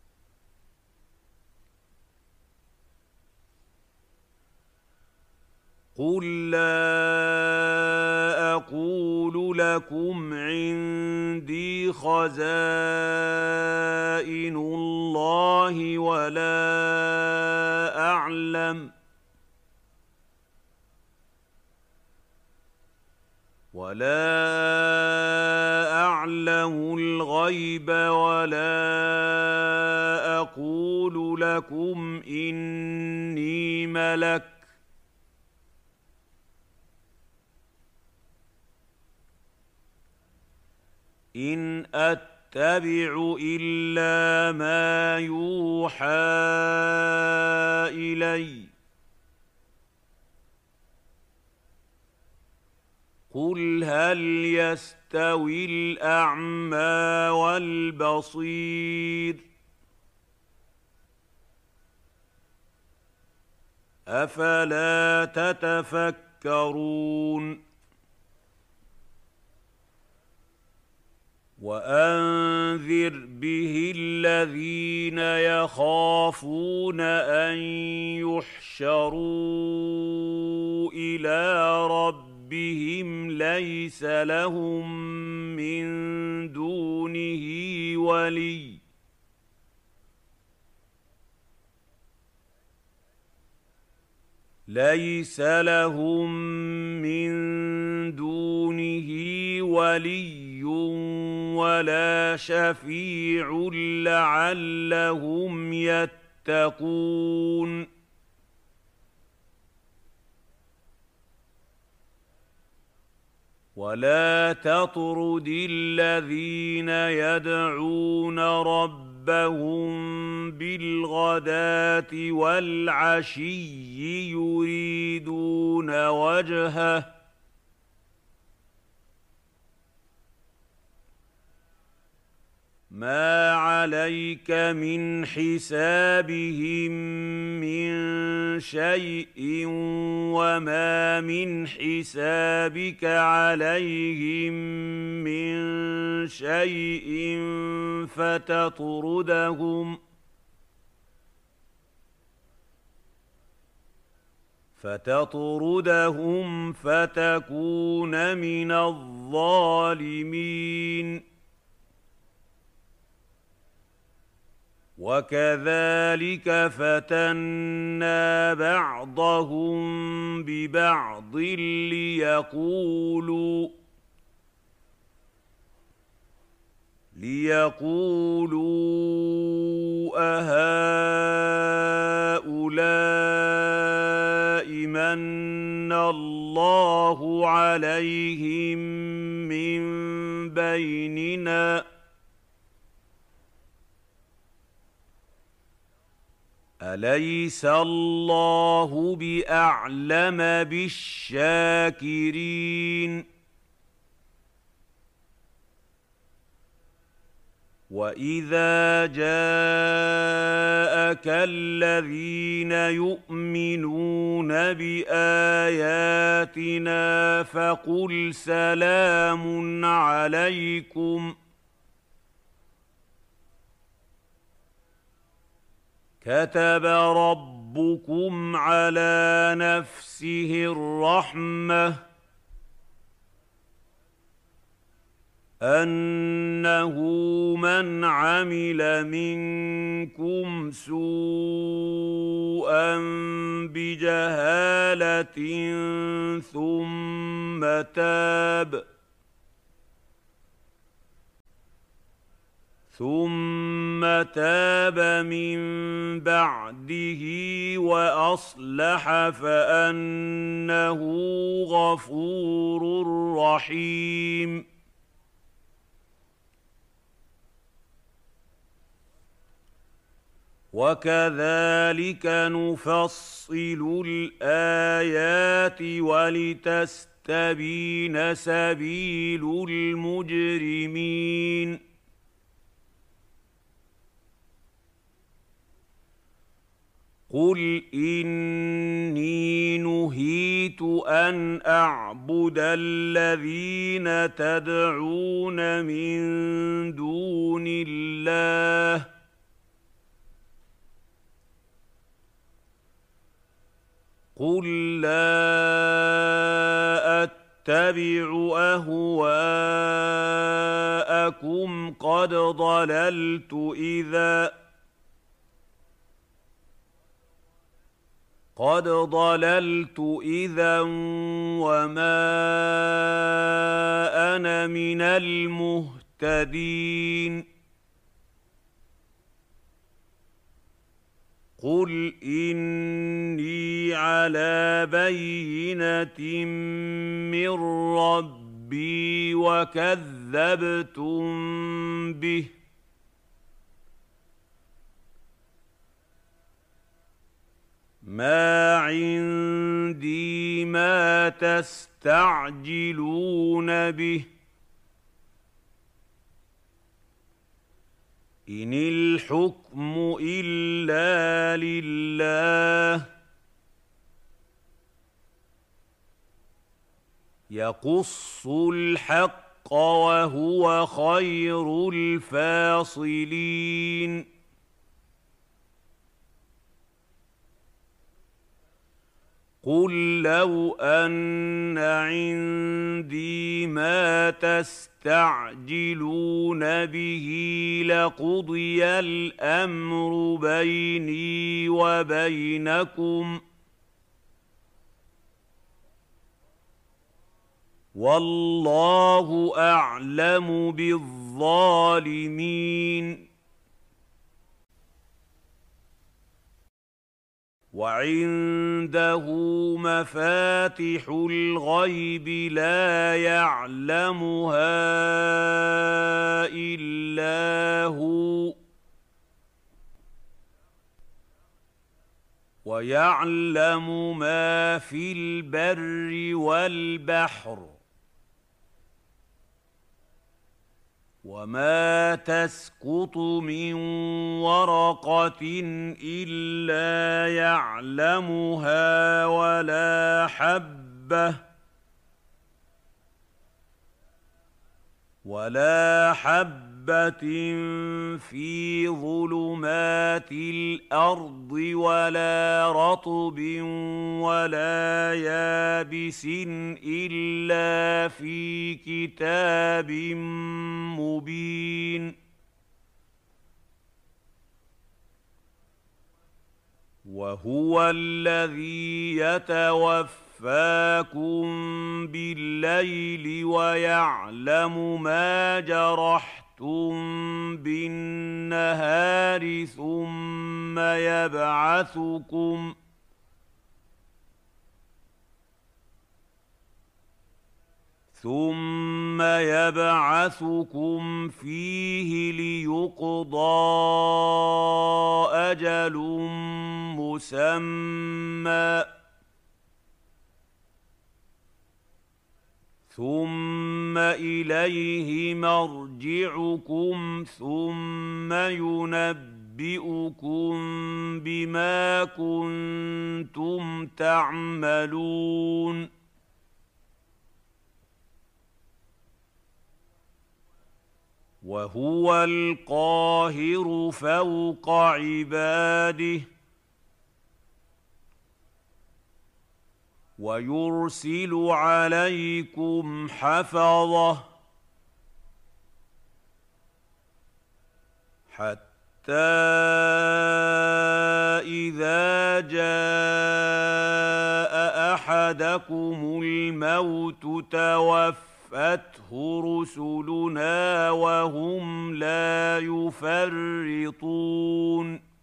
قل لا أقول لكم عندي خزائن الله ولا أعلم ولا أعلم الغيب ولا أقول لكم إني ملك إن أتبع إلا ما يوحى إلي قل هل يستوي الأعمى والبصير أفلا تتفكرون. وأنذر به الذين يخافون أن يحشروا إلى ربهم ليس لهم من دونه ولي ليس لهم من دونه ولي ولا شفيع لعلهم يتقون ولا تطرد الذين يدعون ربهم بالغداة والعشي يريدون وجهه ما عليك من حسابهم من شيء وما من حسابك عليهم من شيء فتطردهم فتطردهم فتكون من الظالمين وكذلك فتنا بعضهم ببعض ليقولوا ليقولوا أهؤلاء من الله عليهم من بيننا أليس الله بأعلم بالشاكرين وإذا جاءك الذين يؤمنون بآياتنا فقل سلام عليكم كتب ربكم على نفسه الرحمة أنه من عمل منكم سوءا بجهالة ثم تاب ثم تاب من بعده وأصلح فأنه غفور رحيم وكذلك نفصل الآيات ولتستبين سبيل المجرمين قل إني نهيت أن أعبد الذين تدعون من دون الله قل لا أتبع أهواءكم قد ضللت إذا قد ضللت إذا وما أنا من المهتدين قل إني على بينة من ربي وكذبتم به ما عندي ما تستعجلون به إن الحكم إلا لله يقص الحق وهو خير الفاصلين قل لو أن عندي ما تستعجلون به لقضي الأمر بيني وبينكم والله أعلم بالظالمين وعنده مفاتح الغيب لا يعلمها إلا هو ويعلم ما في البر والبحر وما تسقط من ورقة إلا يعلمها ولا حبة ولا حبة في ظلمات الأرض ولا رطب ولا يابس إلا في كتاب مبين وهو الذي يتوفى يتوفاكم بالليل ويعلم ما جرحتم بالنهار ثم يبعثكم ثم يبعثكم فيه ليقضى أجل مسمى ثم إليه مرجعكم ثم ينبئكم بما كنتم تعملون وهو القاهر فوق عباده ويرسل عليكم حفظه حتى إذا جاء أحدكم الموت توفته رسلنا وهم لا يفرطون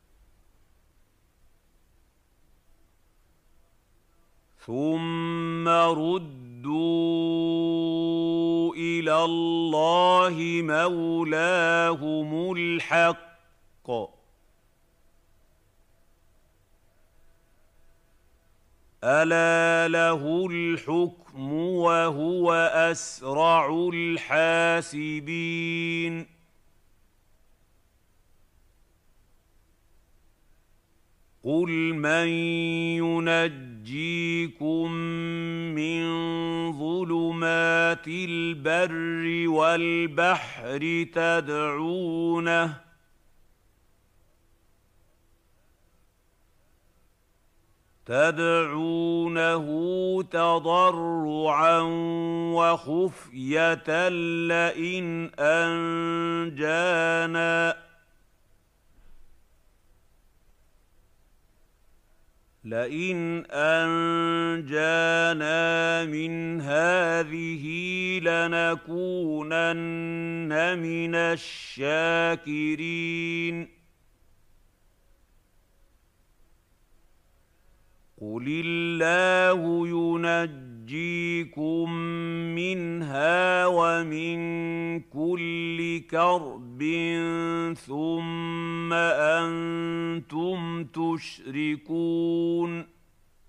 ثم ردوا إلى الله مولاهم الحق ألا له الحكم وهو أسرع الحاسبين قل من ينجيكم من ظلمات البر والبحر تدعونه تدعونه تضرعا وخفية لئن أنجانا لئن أنجانا من هذه لنكونن من الشاكرين قل الله ينجيكم منها ومن كل كرب ثم أنتم تشركون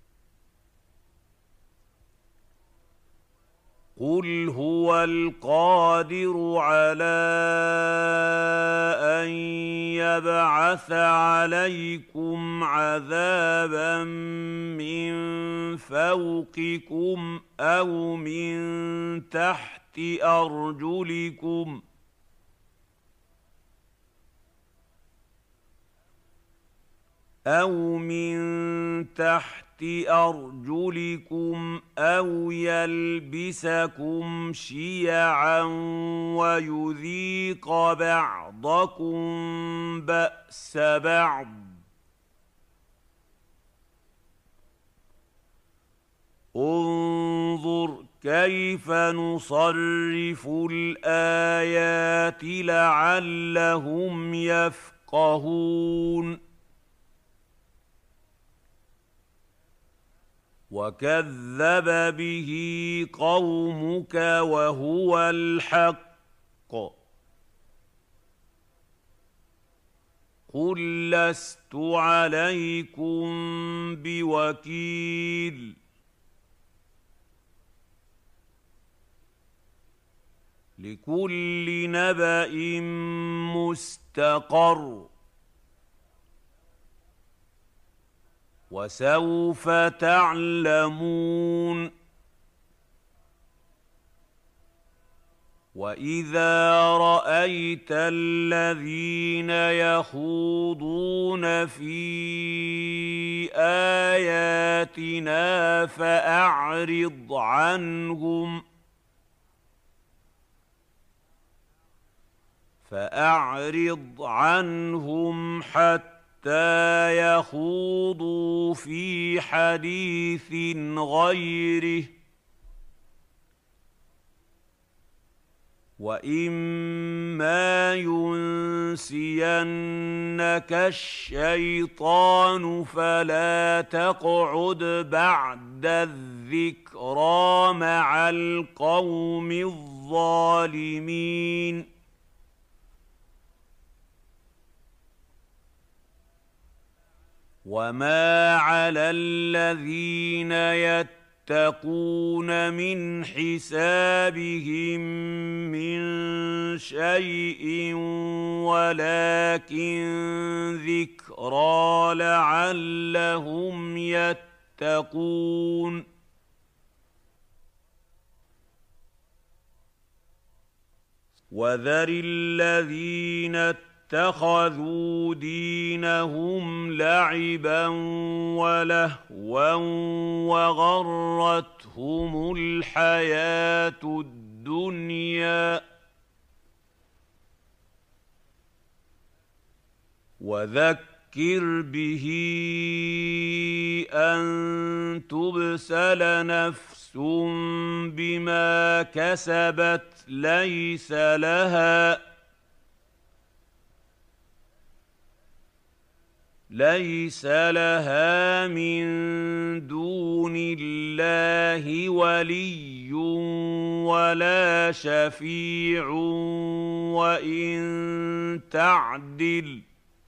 قل هو القادر على أن يبعث عليكم عذابا من فوقكم أو من تحت أرجلكم أو من تحت أرجلكم أو يلبسكم شيعا ويذيق بعضكم بأس بعض انظر كيف نصرف الآيات لعلهم يفقهون وكذب به قومك وهو الحق قل لست عليكم بوكيل لكل نبأ مستقر وسوف تعلمون وإذا رأيت الذين يخوضون في آياتنا فأعرض عنهم فأعرض عنهم حتى حتى يخوضوا في حديث غيره وإما ينسينك الشيطان فلا تقعد بعد الذكرى مع القوم الظالمين وما على الذين يتقون من حسابهم من شيء ولكن ذكرى لعلهم يتقون وذر الذين اتخذوا دينهم لعبا ولهوا وغرتهم الحياة الدنيا وذكر به أن تبسل نفس بما كسبت ليس لها ليس لها من دون الله ولي ولا شفيع وإن تعدل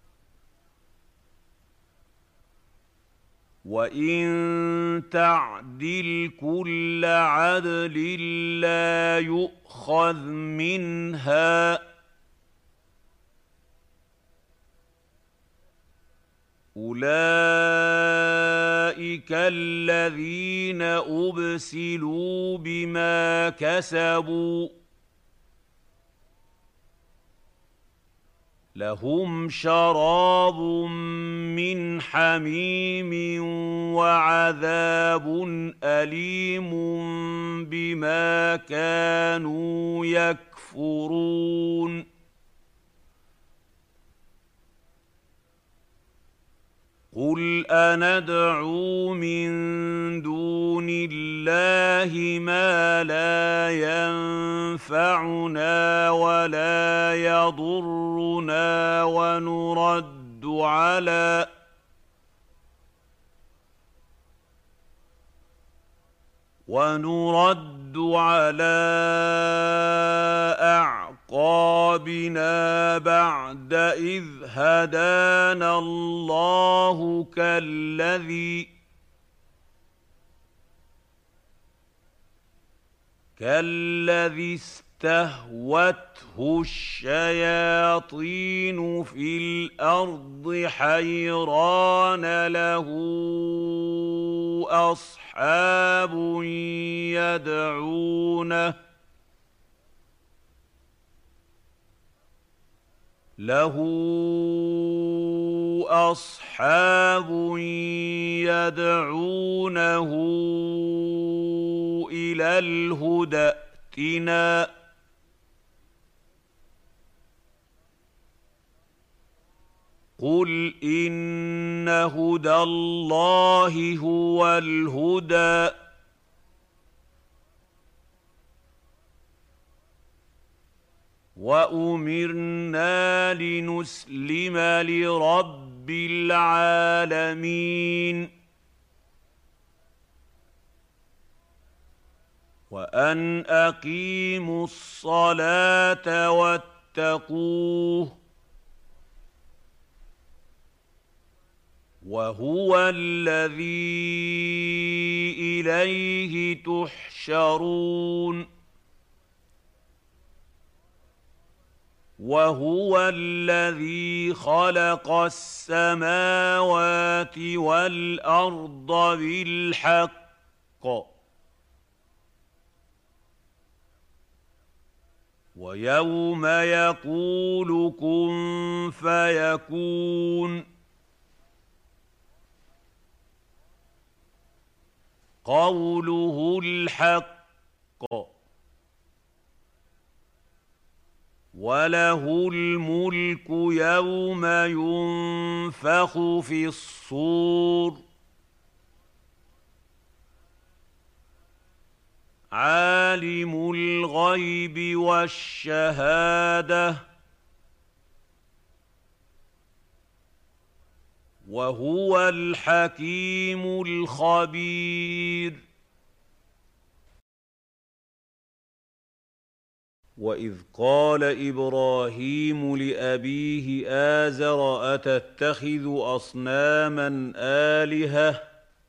وإن تعدل كل عدل لا يؤخذ منها أولئك الذين أبسلوا بما كسبوا لهم شراب من حميم وعذاب أليم بما كانوا يكفرون قل أندعو من دون الله ما لا ينفعنا ولا يضرنا ونرد على ونرد على أعقابنا بعد إذ هدانا الله كالذي كالذي استهوته الشياطين في الأرض حيران له أصحاب يدعونه له أصحاب يدعونه إلى الهدى ائتنا قل إن هدى الله هو الهدى وأمرنا لنسلم لرب العالمين وأن أقيموا الصلاة واتقوه وهو الذي إليه تحشرون وهو الذي خلق السماوات والأرض بالحق ويوم يقول كن فيكون قوله الحق وله الملك يوم ينفخ في الصور عالم الغيب والشهادة وهو الحكيم الخبير وإذ قال إبراهيم لأبيه آزر أتتخذ أصناما آلهة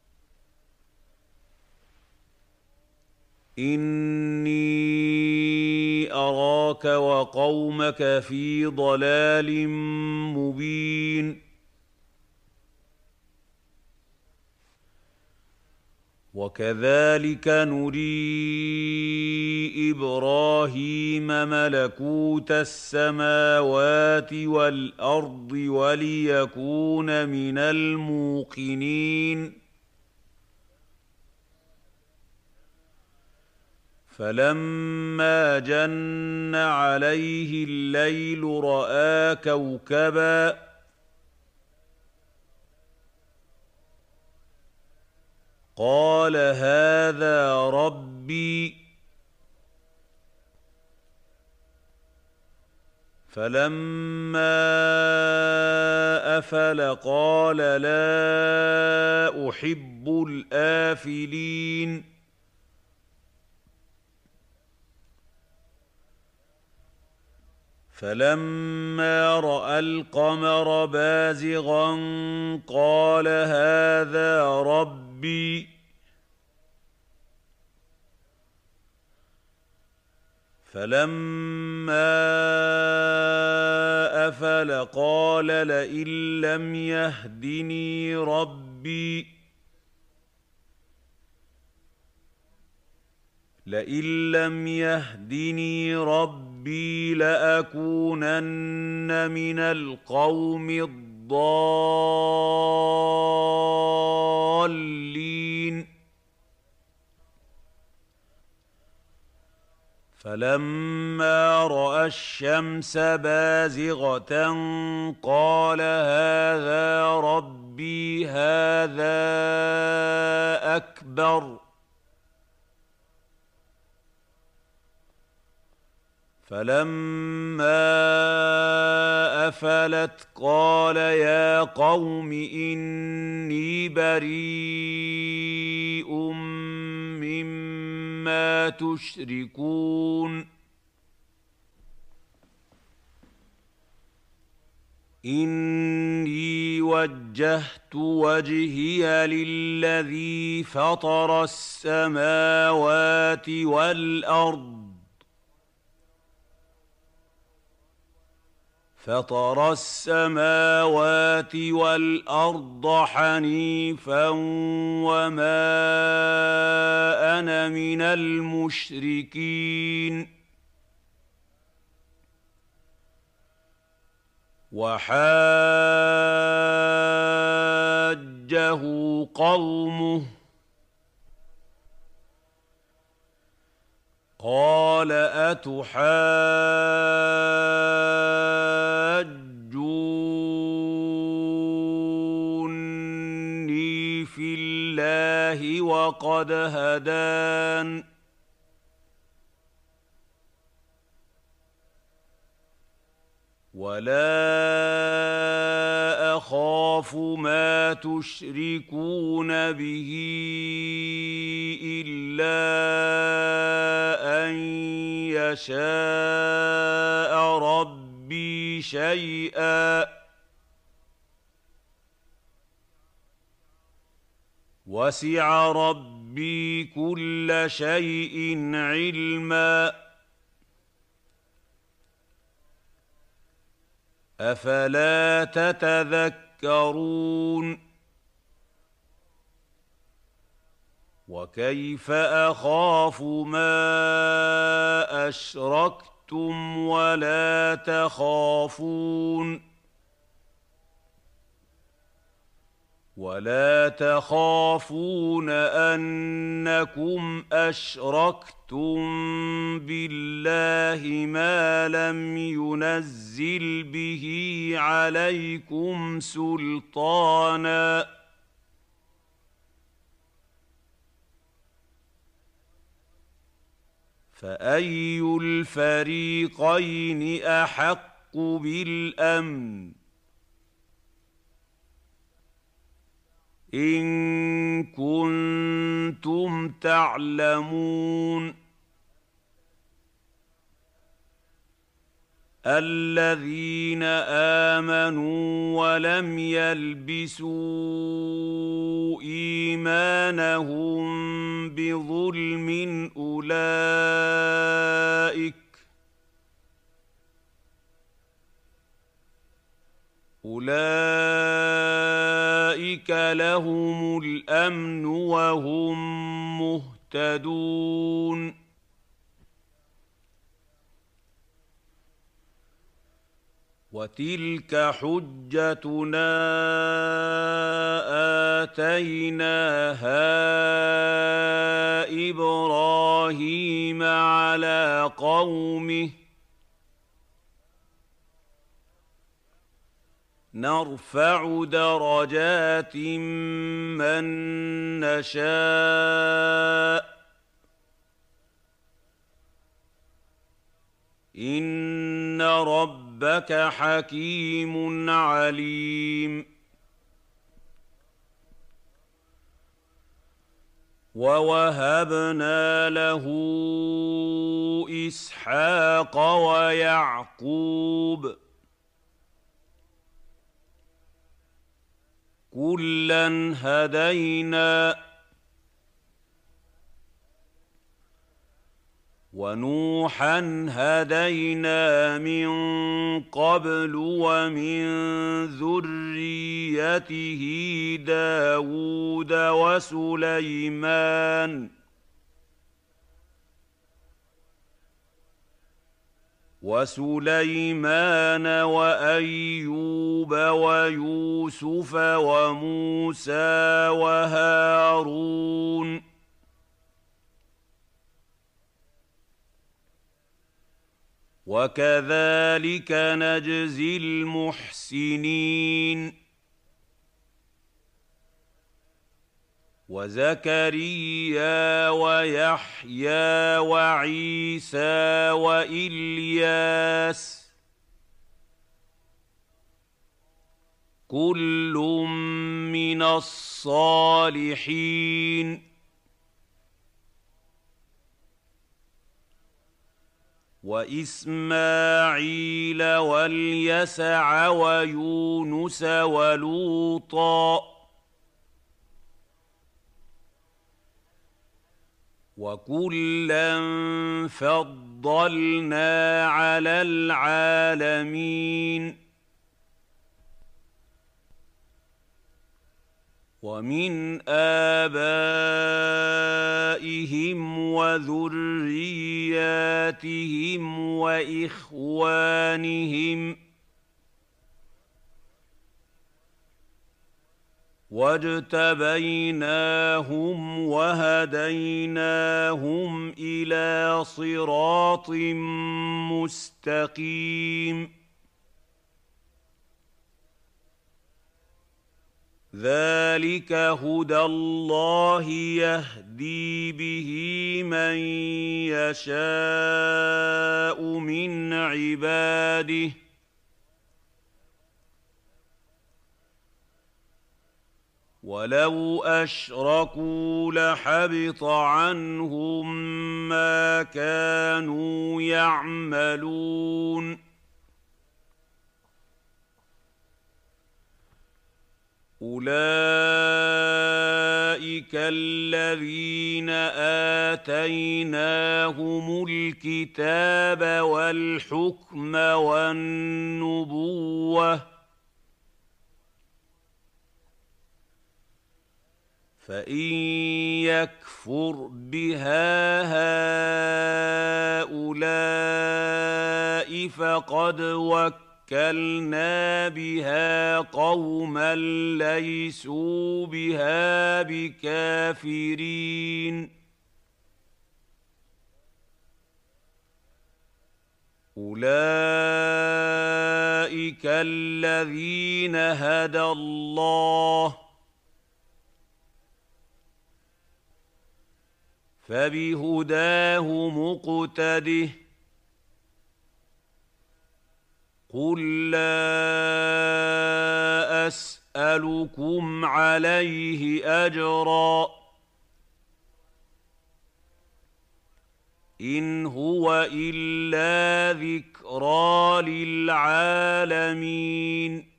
إني أراك وقومك في ضلال مبين وكذلك نري إبراهيم ملكوت السماوات والأرض وليكون من الموقنين فلما جن عليه الليل رأى كوكبا قال هذا ربي فلما أفل قال لا أحب الآفلين فلما رأى القمر بازغا قال هذا ربي فلما أفل قال لئن لم يهدني ربي لئن لم يهدني ربي لأكونن من القوم الضالين فلما رأى الشمس بازغة قال هذا ربي هذا أكبر فلما أفلت قال يا قوم إني بريء مما تشركون إني وجهت وجهي للذي فطر السماوات والأرض فطر السماوات والأرض حنيفا وما أنا من المشركين وحاجه قومه قال أتحاجوني في الله وقد هدان ولا أخاف ما تشركون به إلا أن يشاء ربي شيئا وسع ربي كل شيء علما أفلا تتذكرون وكيف أخاف ما أشركتم ولا تخافون ولا تخافون أنكم أشركتم بالله ما لم ينزل به عليكم سلطانا فأي الفريقين أحق بالأمن إن كنتم تعلمون الذين آمنوا ولم يلبسوا إيمانهم بظلم أولئك أولئك لهم الأمن وهم مهتدون وتلك حجتنا آتيناها إبراهيم على قومه نرفع درجات من نشاء إن ربك حكيم عليم ووهبنا له إسحاق ويعقوب كلا هدينا ونوحا هدينا من قبل ومن ذريته داود وسليمان وسليمان وأيوب ويوسف وموسى وهارون وكذلك نجزي المحسنين وزكريا ويحيى وعيسى وإلياس كل من الصالحين وإسماعيل واليسع ويونس ولوطا وكلا فضلنا على العالمين ومن آبائهم وذرياتهم وإخوانهم واجتبيناهم وهديناهم إلى صراط مستقيم ذلك هدى الله يهدي به من يشاء من عباده ولو أشركوا لحبط عنهم ما كانوا يعملون أولئك الذين آتيناهم الكتاب والحكم والنبوة فإن يكفر بها هؤلاء فقد وكلنا بها قوما ليسوا بها بكافرين أولئك الذين هدى الله فبهداه مقتده قل لا أسألكم عليه أجرا إن هو إلا ذكرى للعالمين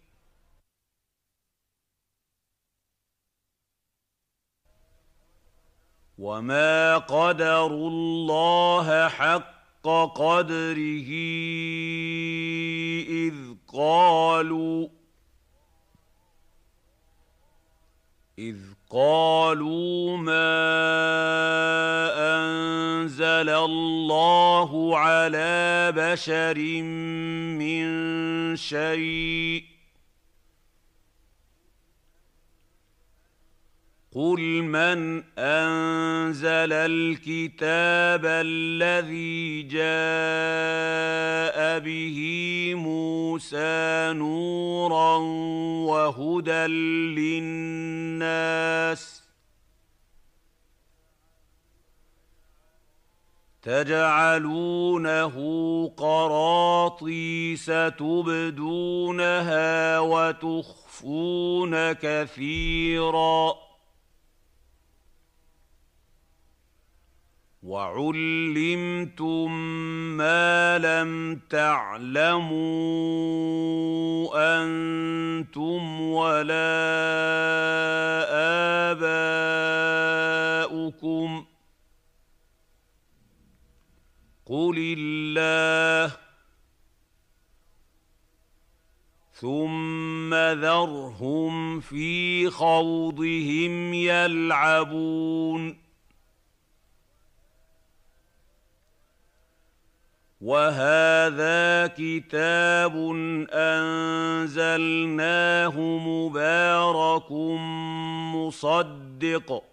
وما قدروا الله حق قدره إذ قالوا إذ قالوا ما أنزل الله على بشر من شيء قل من أنزل الكتاب الذي جاء به موسى نورا وهدى للناس تجعلونه قراطيس تبدونها وتخفون كثيرا وعلمتم ما لم تعلموا أنتم ولا آباؤكم قل الله ثم ذرهم في خوضهم يلعبون وهذا كتاب أنزلناه مبارك مصدق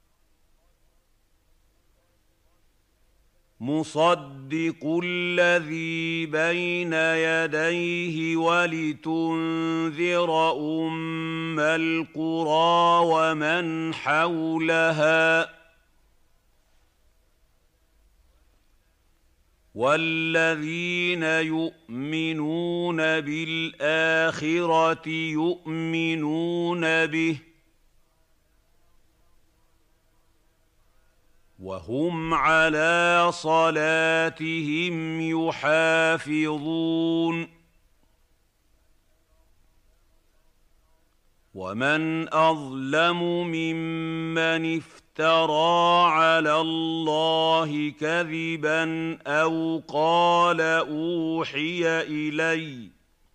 مصدق الذي بين يديه ولتنذر أم القرى ومن حولها والذين يؤمنون بالآخرة يؤمنون به وهم على صلاتهم يحافظون ومن أظلم ممن افترى على الله كذبا أو قال أوحي إلي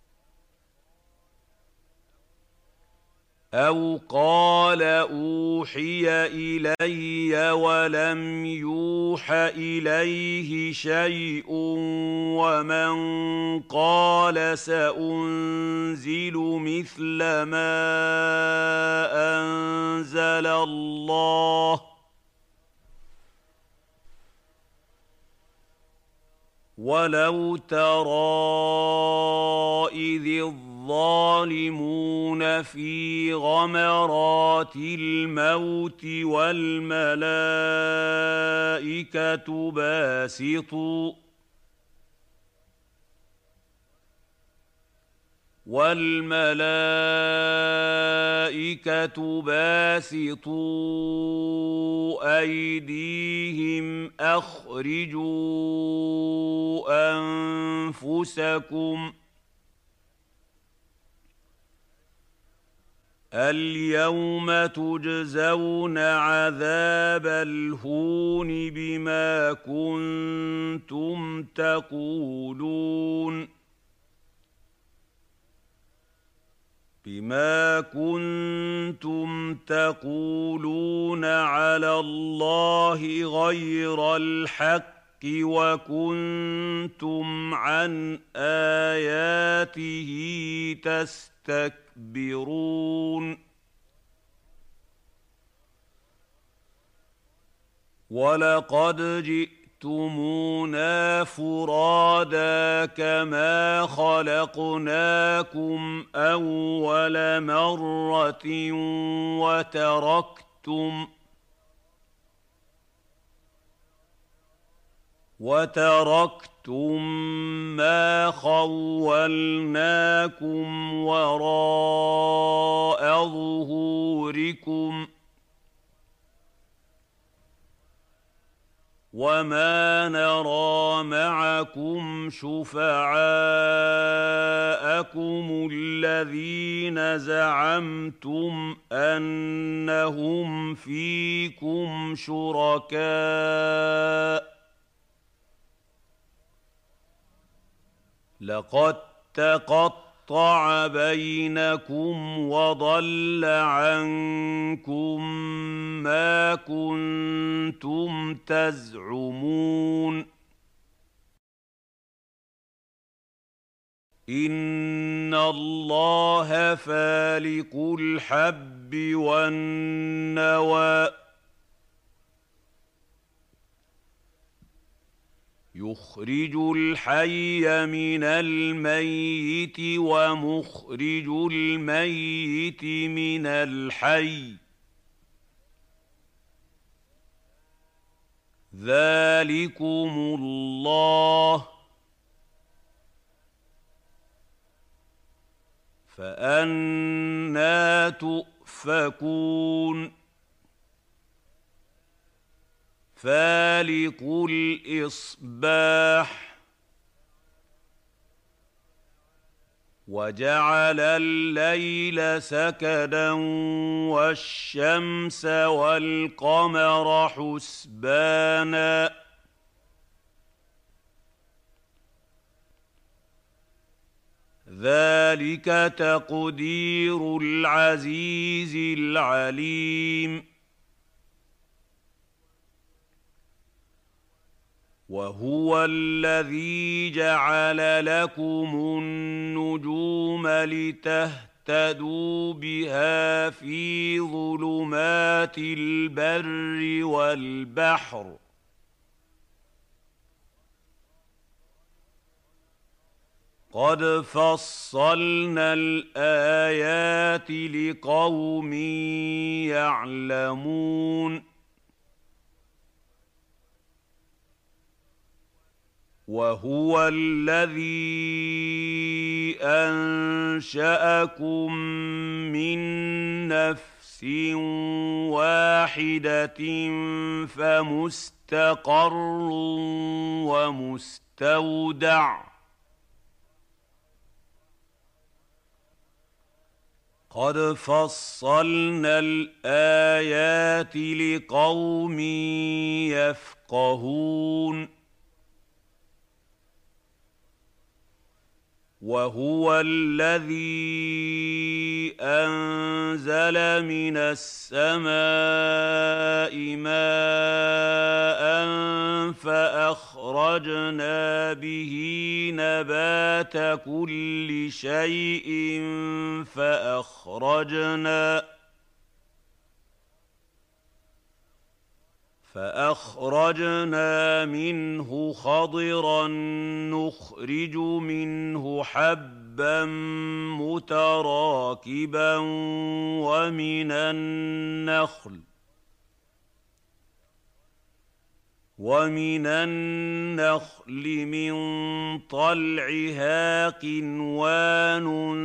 أو قال أوحي إلي ولم يوح إليه شيء ومن قال سأنزل مثل ما على الله ولو ترى إذ الظالمون في غمرات الموت والملائكة باسطوا والملائكة باسطوا أيديهم أخرجوا أنفسكم اليوم تجزون عذاب الهون بما كنتم تقولون بما كنتم تقولون على الله غير الحق وكنتم عن آياته تستكبرون ولقد جئتمونا فرادا كما خلقناكم أول مرة وتركتم وتركتم ما خولناكم وراء ظهوركم وما نرى معكم شفعاءكم الذين زعمتم أنهم فيكم شركاء لقد تقطع بينكم وضل عنكم ما كنتم تزعمون إن الله فالق الحب والنوى يخرج الحي من الميت ومخرج الميت من الحي ذلكم الله فأنى تؤفكون فالق الإصباح وجعل الليل سكنا والشمس والقمر حسبانا ذلك تقدير العزيز العليم وهو الذي جعل لكم النجوم لتهتدوا بها في ظلمات البر والبحر قد فصلنا الآيات لقوم يعلمون وهو الذي أنشأكم من نفس واحدة فمستقر ومستودع قد فصلنا الآيات لقوم يفقهون وهو الذي أنزل من السماء ماء فأخرجنا به نبات كل شيء فأخرجنا فأخرجنا منه خضرا نخرج منه حبا متراكبا ومن النخل ومن النخل من طلعها قنوان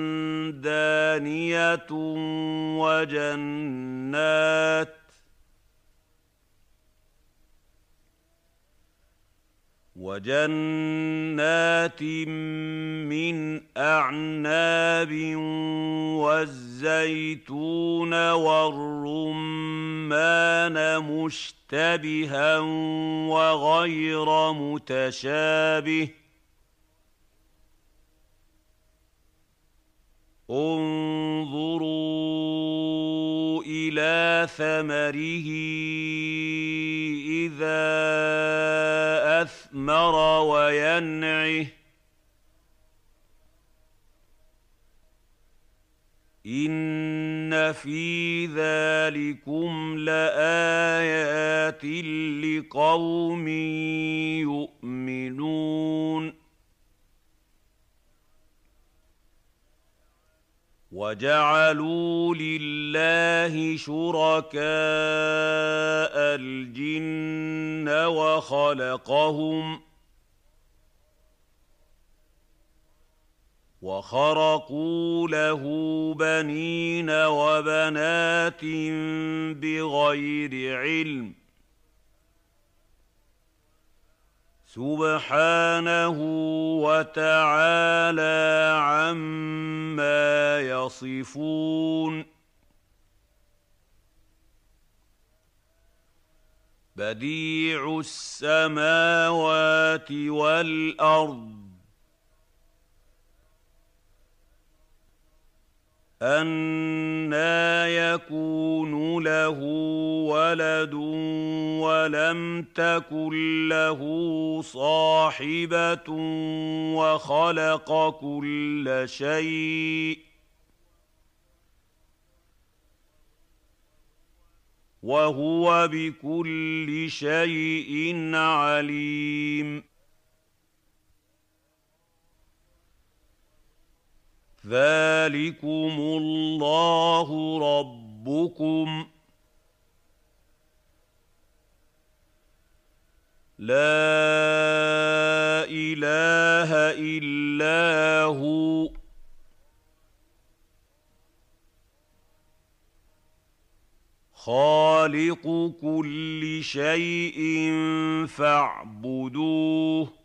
دانية وجنات وجنات من أعناب والزيتون والرمان مشتبها وغير متشابه انظروا إلى ثمره إذا أثمر وينعه إن في ذلكم لآيات لقوم يؤمنون وجعلوا لله شركاء الجن وخلقهم وخرقوا له بنين وبنات بغير علم سبحانه وتعالى عما يصفون بديع السماوات والأرض أَنَّىٰ يَكُونُ لَهُ وَلَدٌ وَلَمْ تَكُن لَّهُ صَاحِبَةٌ وَخَلَقَ كُلَّ شَيْءٍ وَهُوَ بِكُلِّ شَيْءٍ عَلِيمٌ ذَٰلِكُمُ اللَّهُ رَبُّكُمْ لَا إِلَٰهَ إِلَّا هُوَ خَالِقُ كُلِّ شَيْءٍ فَاعْبُدُوهُ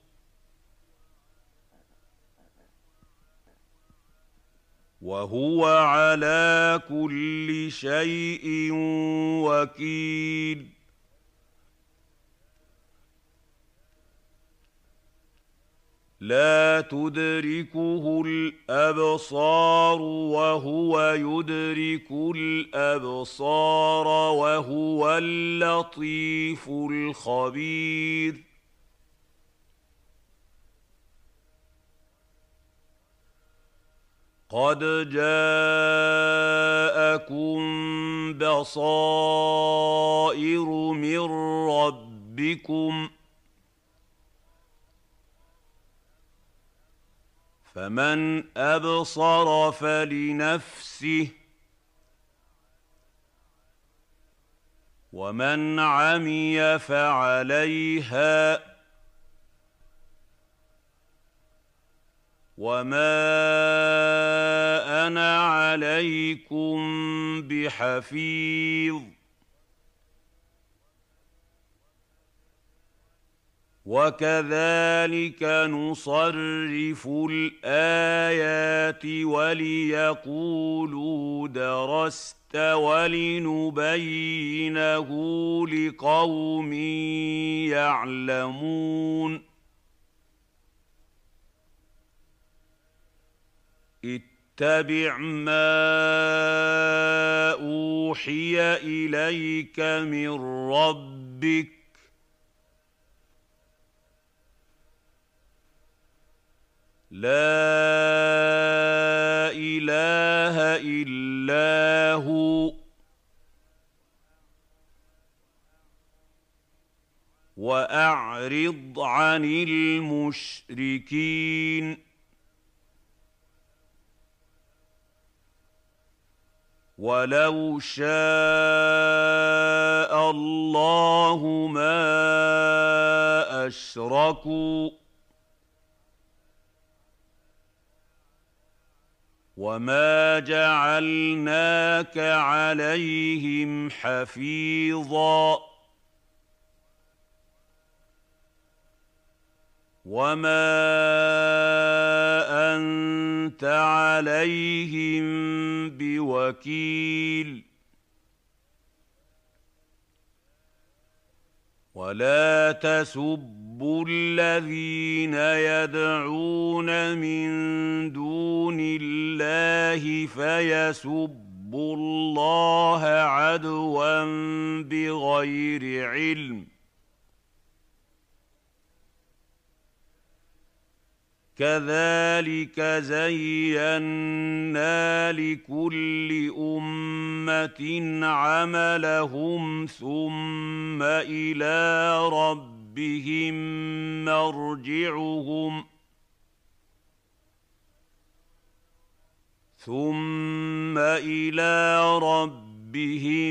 وَهُوَ عَلَىٰ كُلِّ شَيْءٍ وَكِيلٌ لَا تُدْرِكُهُ الْأَبْصَارُ وَهُوَ يُدْرِكُ الْأَبْصَارَ وَهُوَ اللَّطِيفُ الْخَبِيرُ قَدْ جَاءَكُم بَصَائِرُ مِن رَّبِّكُمْ فَمَنْ أَبْصَرَ فَلِنَفْسِهِ وَمَنْ عَمِيَ فَعَلَيْهَا وَمَا أَنَا عَلَيْكُمْ بِحَفِيظٍ وَكَذَٰلِكَ نُصَرِّفُ الْآيَاتِ وَلِيَقُولُوا دَرَسْتَ وَلِنُبَيِّنَهُ لِقَوْمٍ يَعْلَمُونَ اتَّبِعْ مَا أُوحِيَ إِلَيْكَ مِن رَّبِّكَ لَا إِلَٰهَ إِلَّا هُوَ وأعرض عن المشركين ولو شاء الله ما أشركوا وما جعلناك عليهم حفيظا وما أنت عليهم بوكيل ولا تسبوا الذين يدعون من دون الله فيسبوا الله عدوا بغير علم كذلك زينا لكل أمة عملهم ثم إلى ربهم مرجعهم ثم إلى ربهم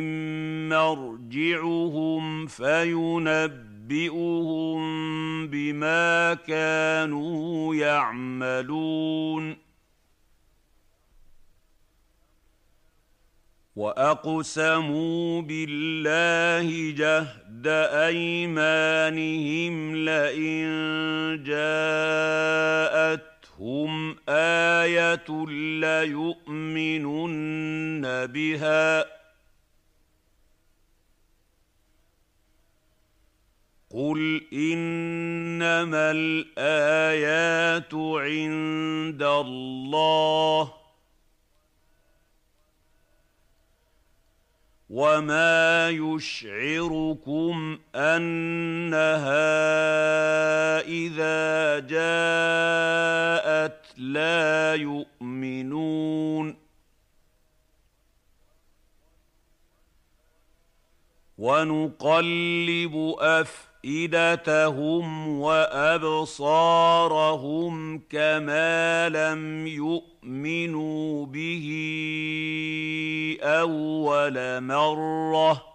مرجعهم فينبئهم يُنَبِّئُهُم بِمَا كَانُوا يَعْمَلُونَ وَأَقْسَمُوا بِاللَّهِ جَهْدَ أَيْمَانِهِمْ لَئِن جَاءَتْهُمْ آيَةٌ لَّيُؤْمِنُنَّ بِهَا قُلْ إِنَّمَا الْآيَاتُ عِندَ اللَّهِ وَمَا يُشْعِرُكُمْ أَنَّهَا إِذَا جَاءَتْ لَا يُؤْمِنُونَ وَنُقَلِّبُ أَفْئِدَتَهُمْ وَأَبْصَارَهُمْ كَمَا لَمْ يُؤْمِنُوا بِهِ أَوَّلَ مَرَّةٍ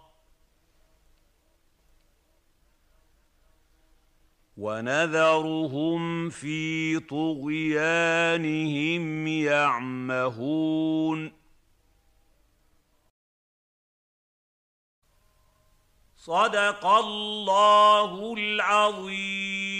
وَنَذَرُهُمْ فِي طُغْيَانِهِمْ يَعْمَهُونَ صدق الله العظيم.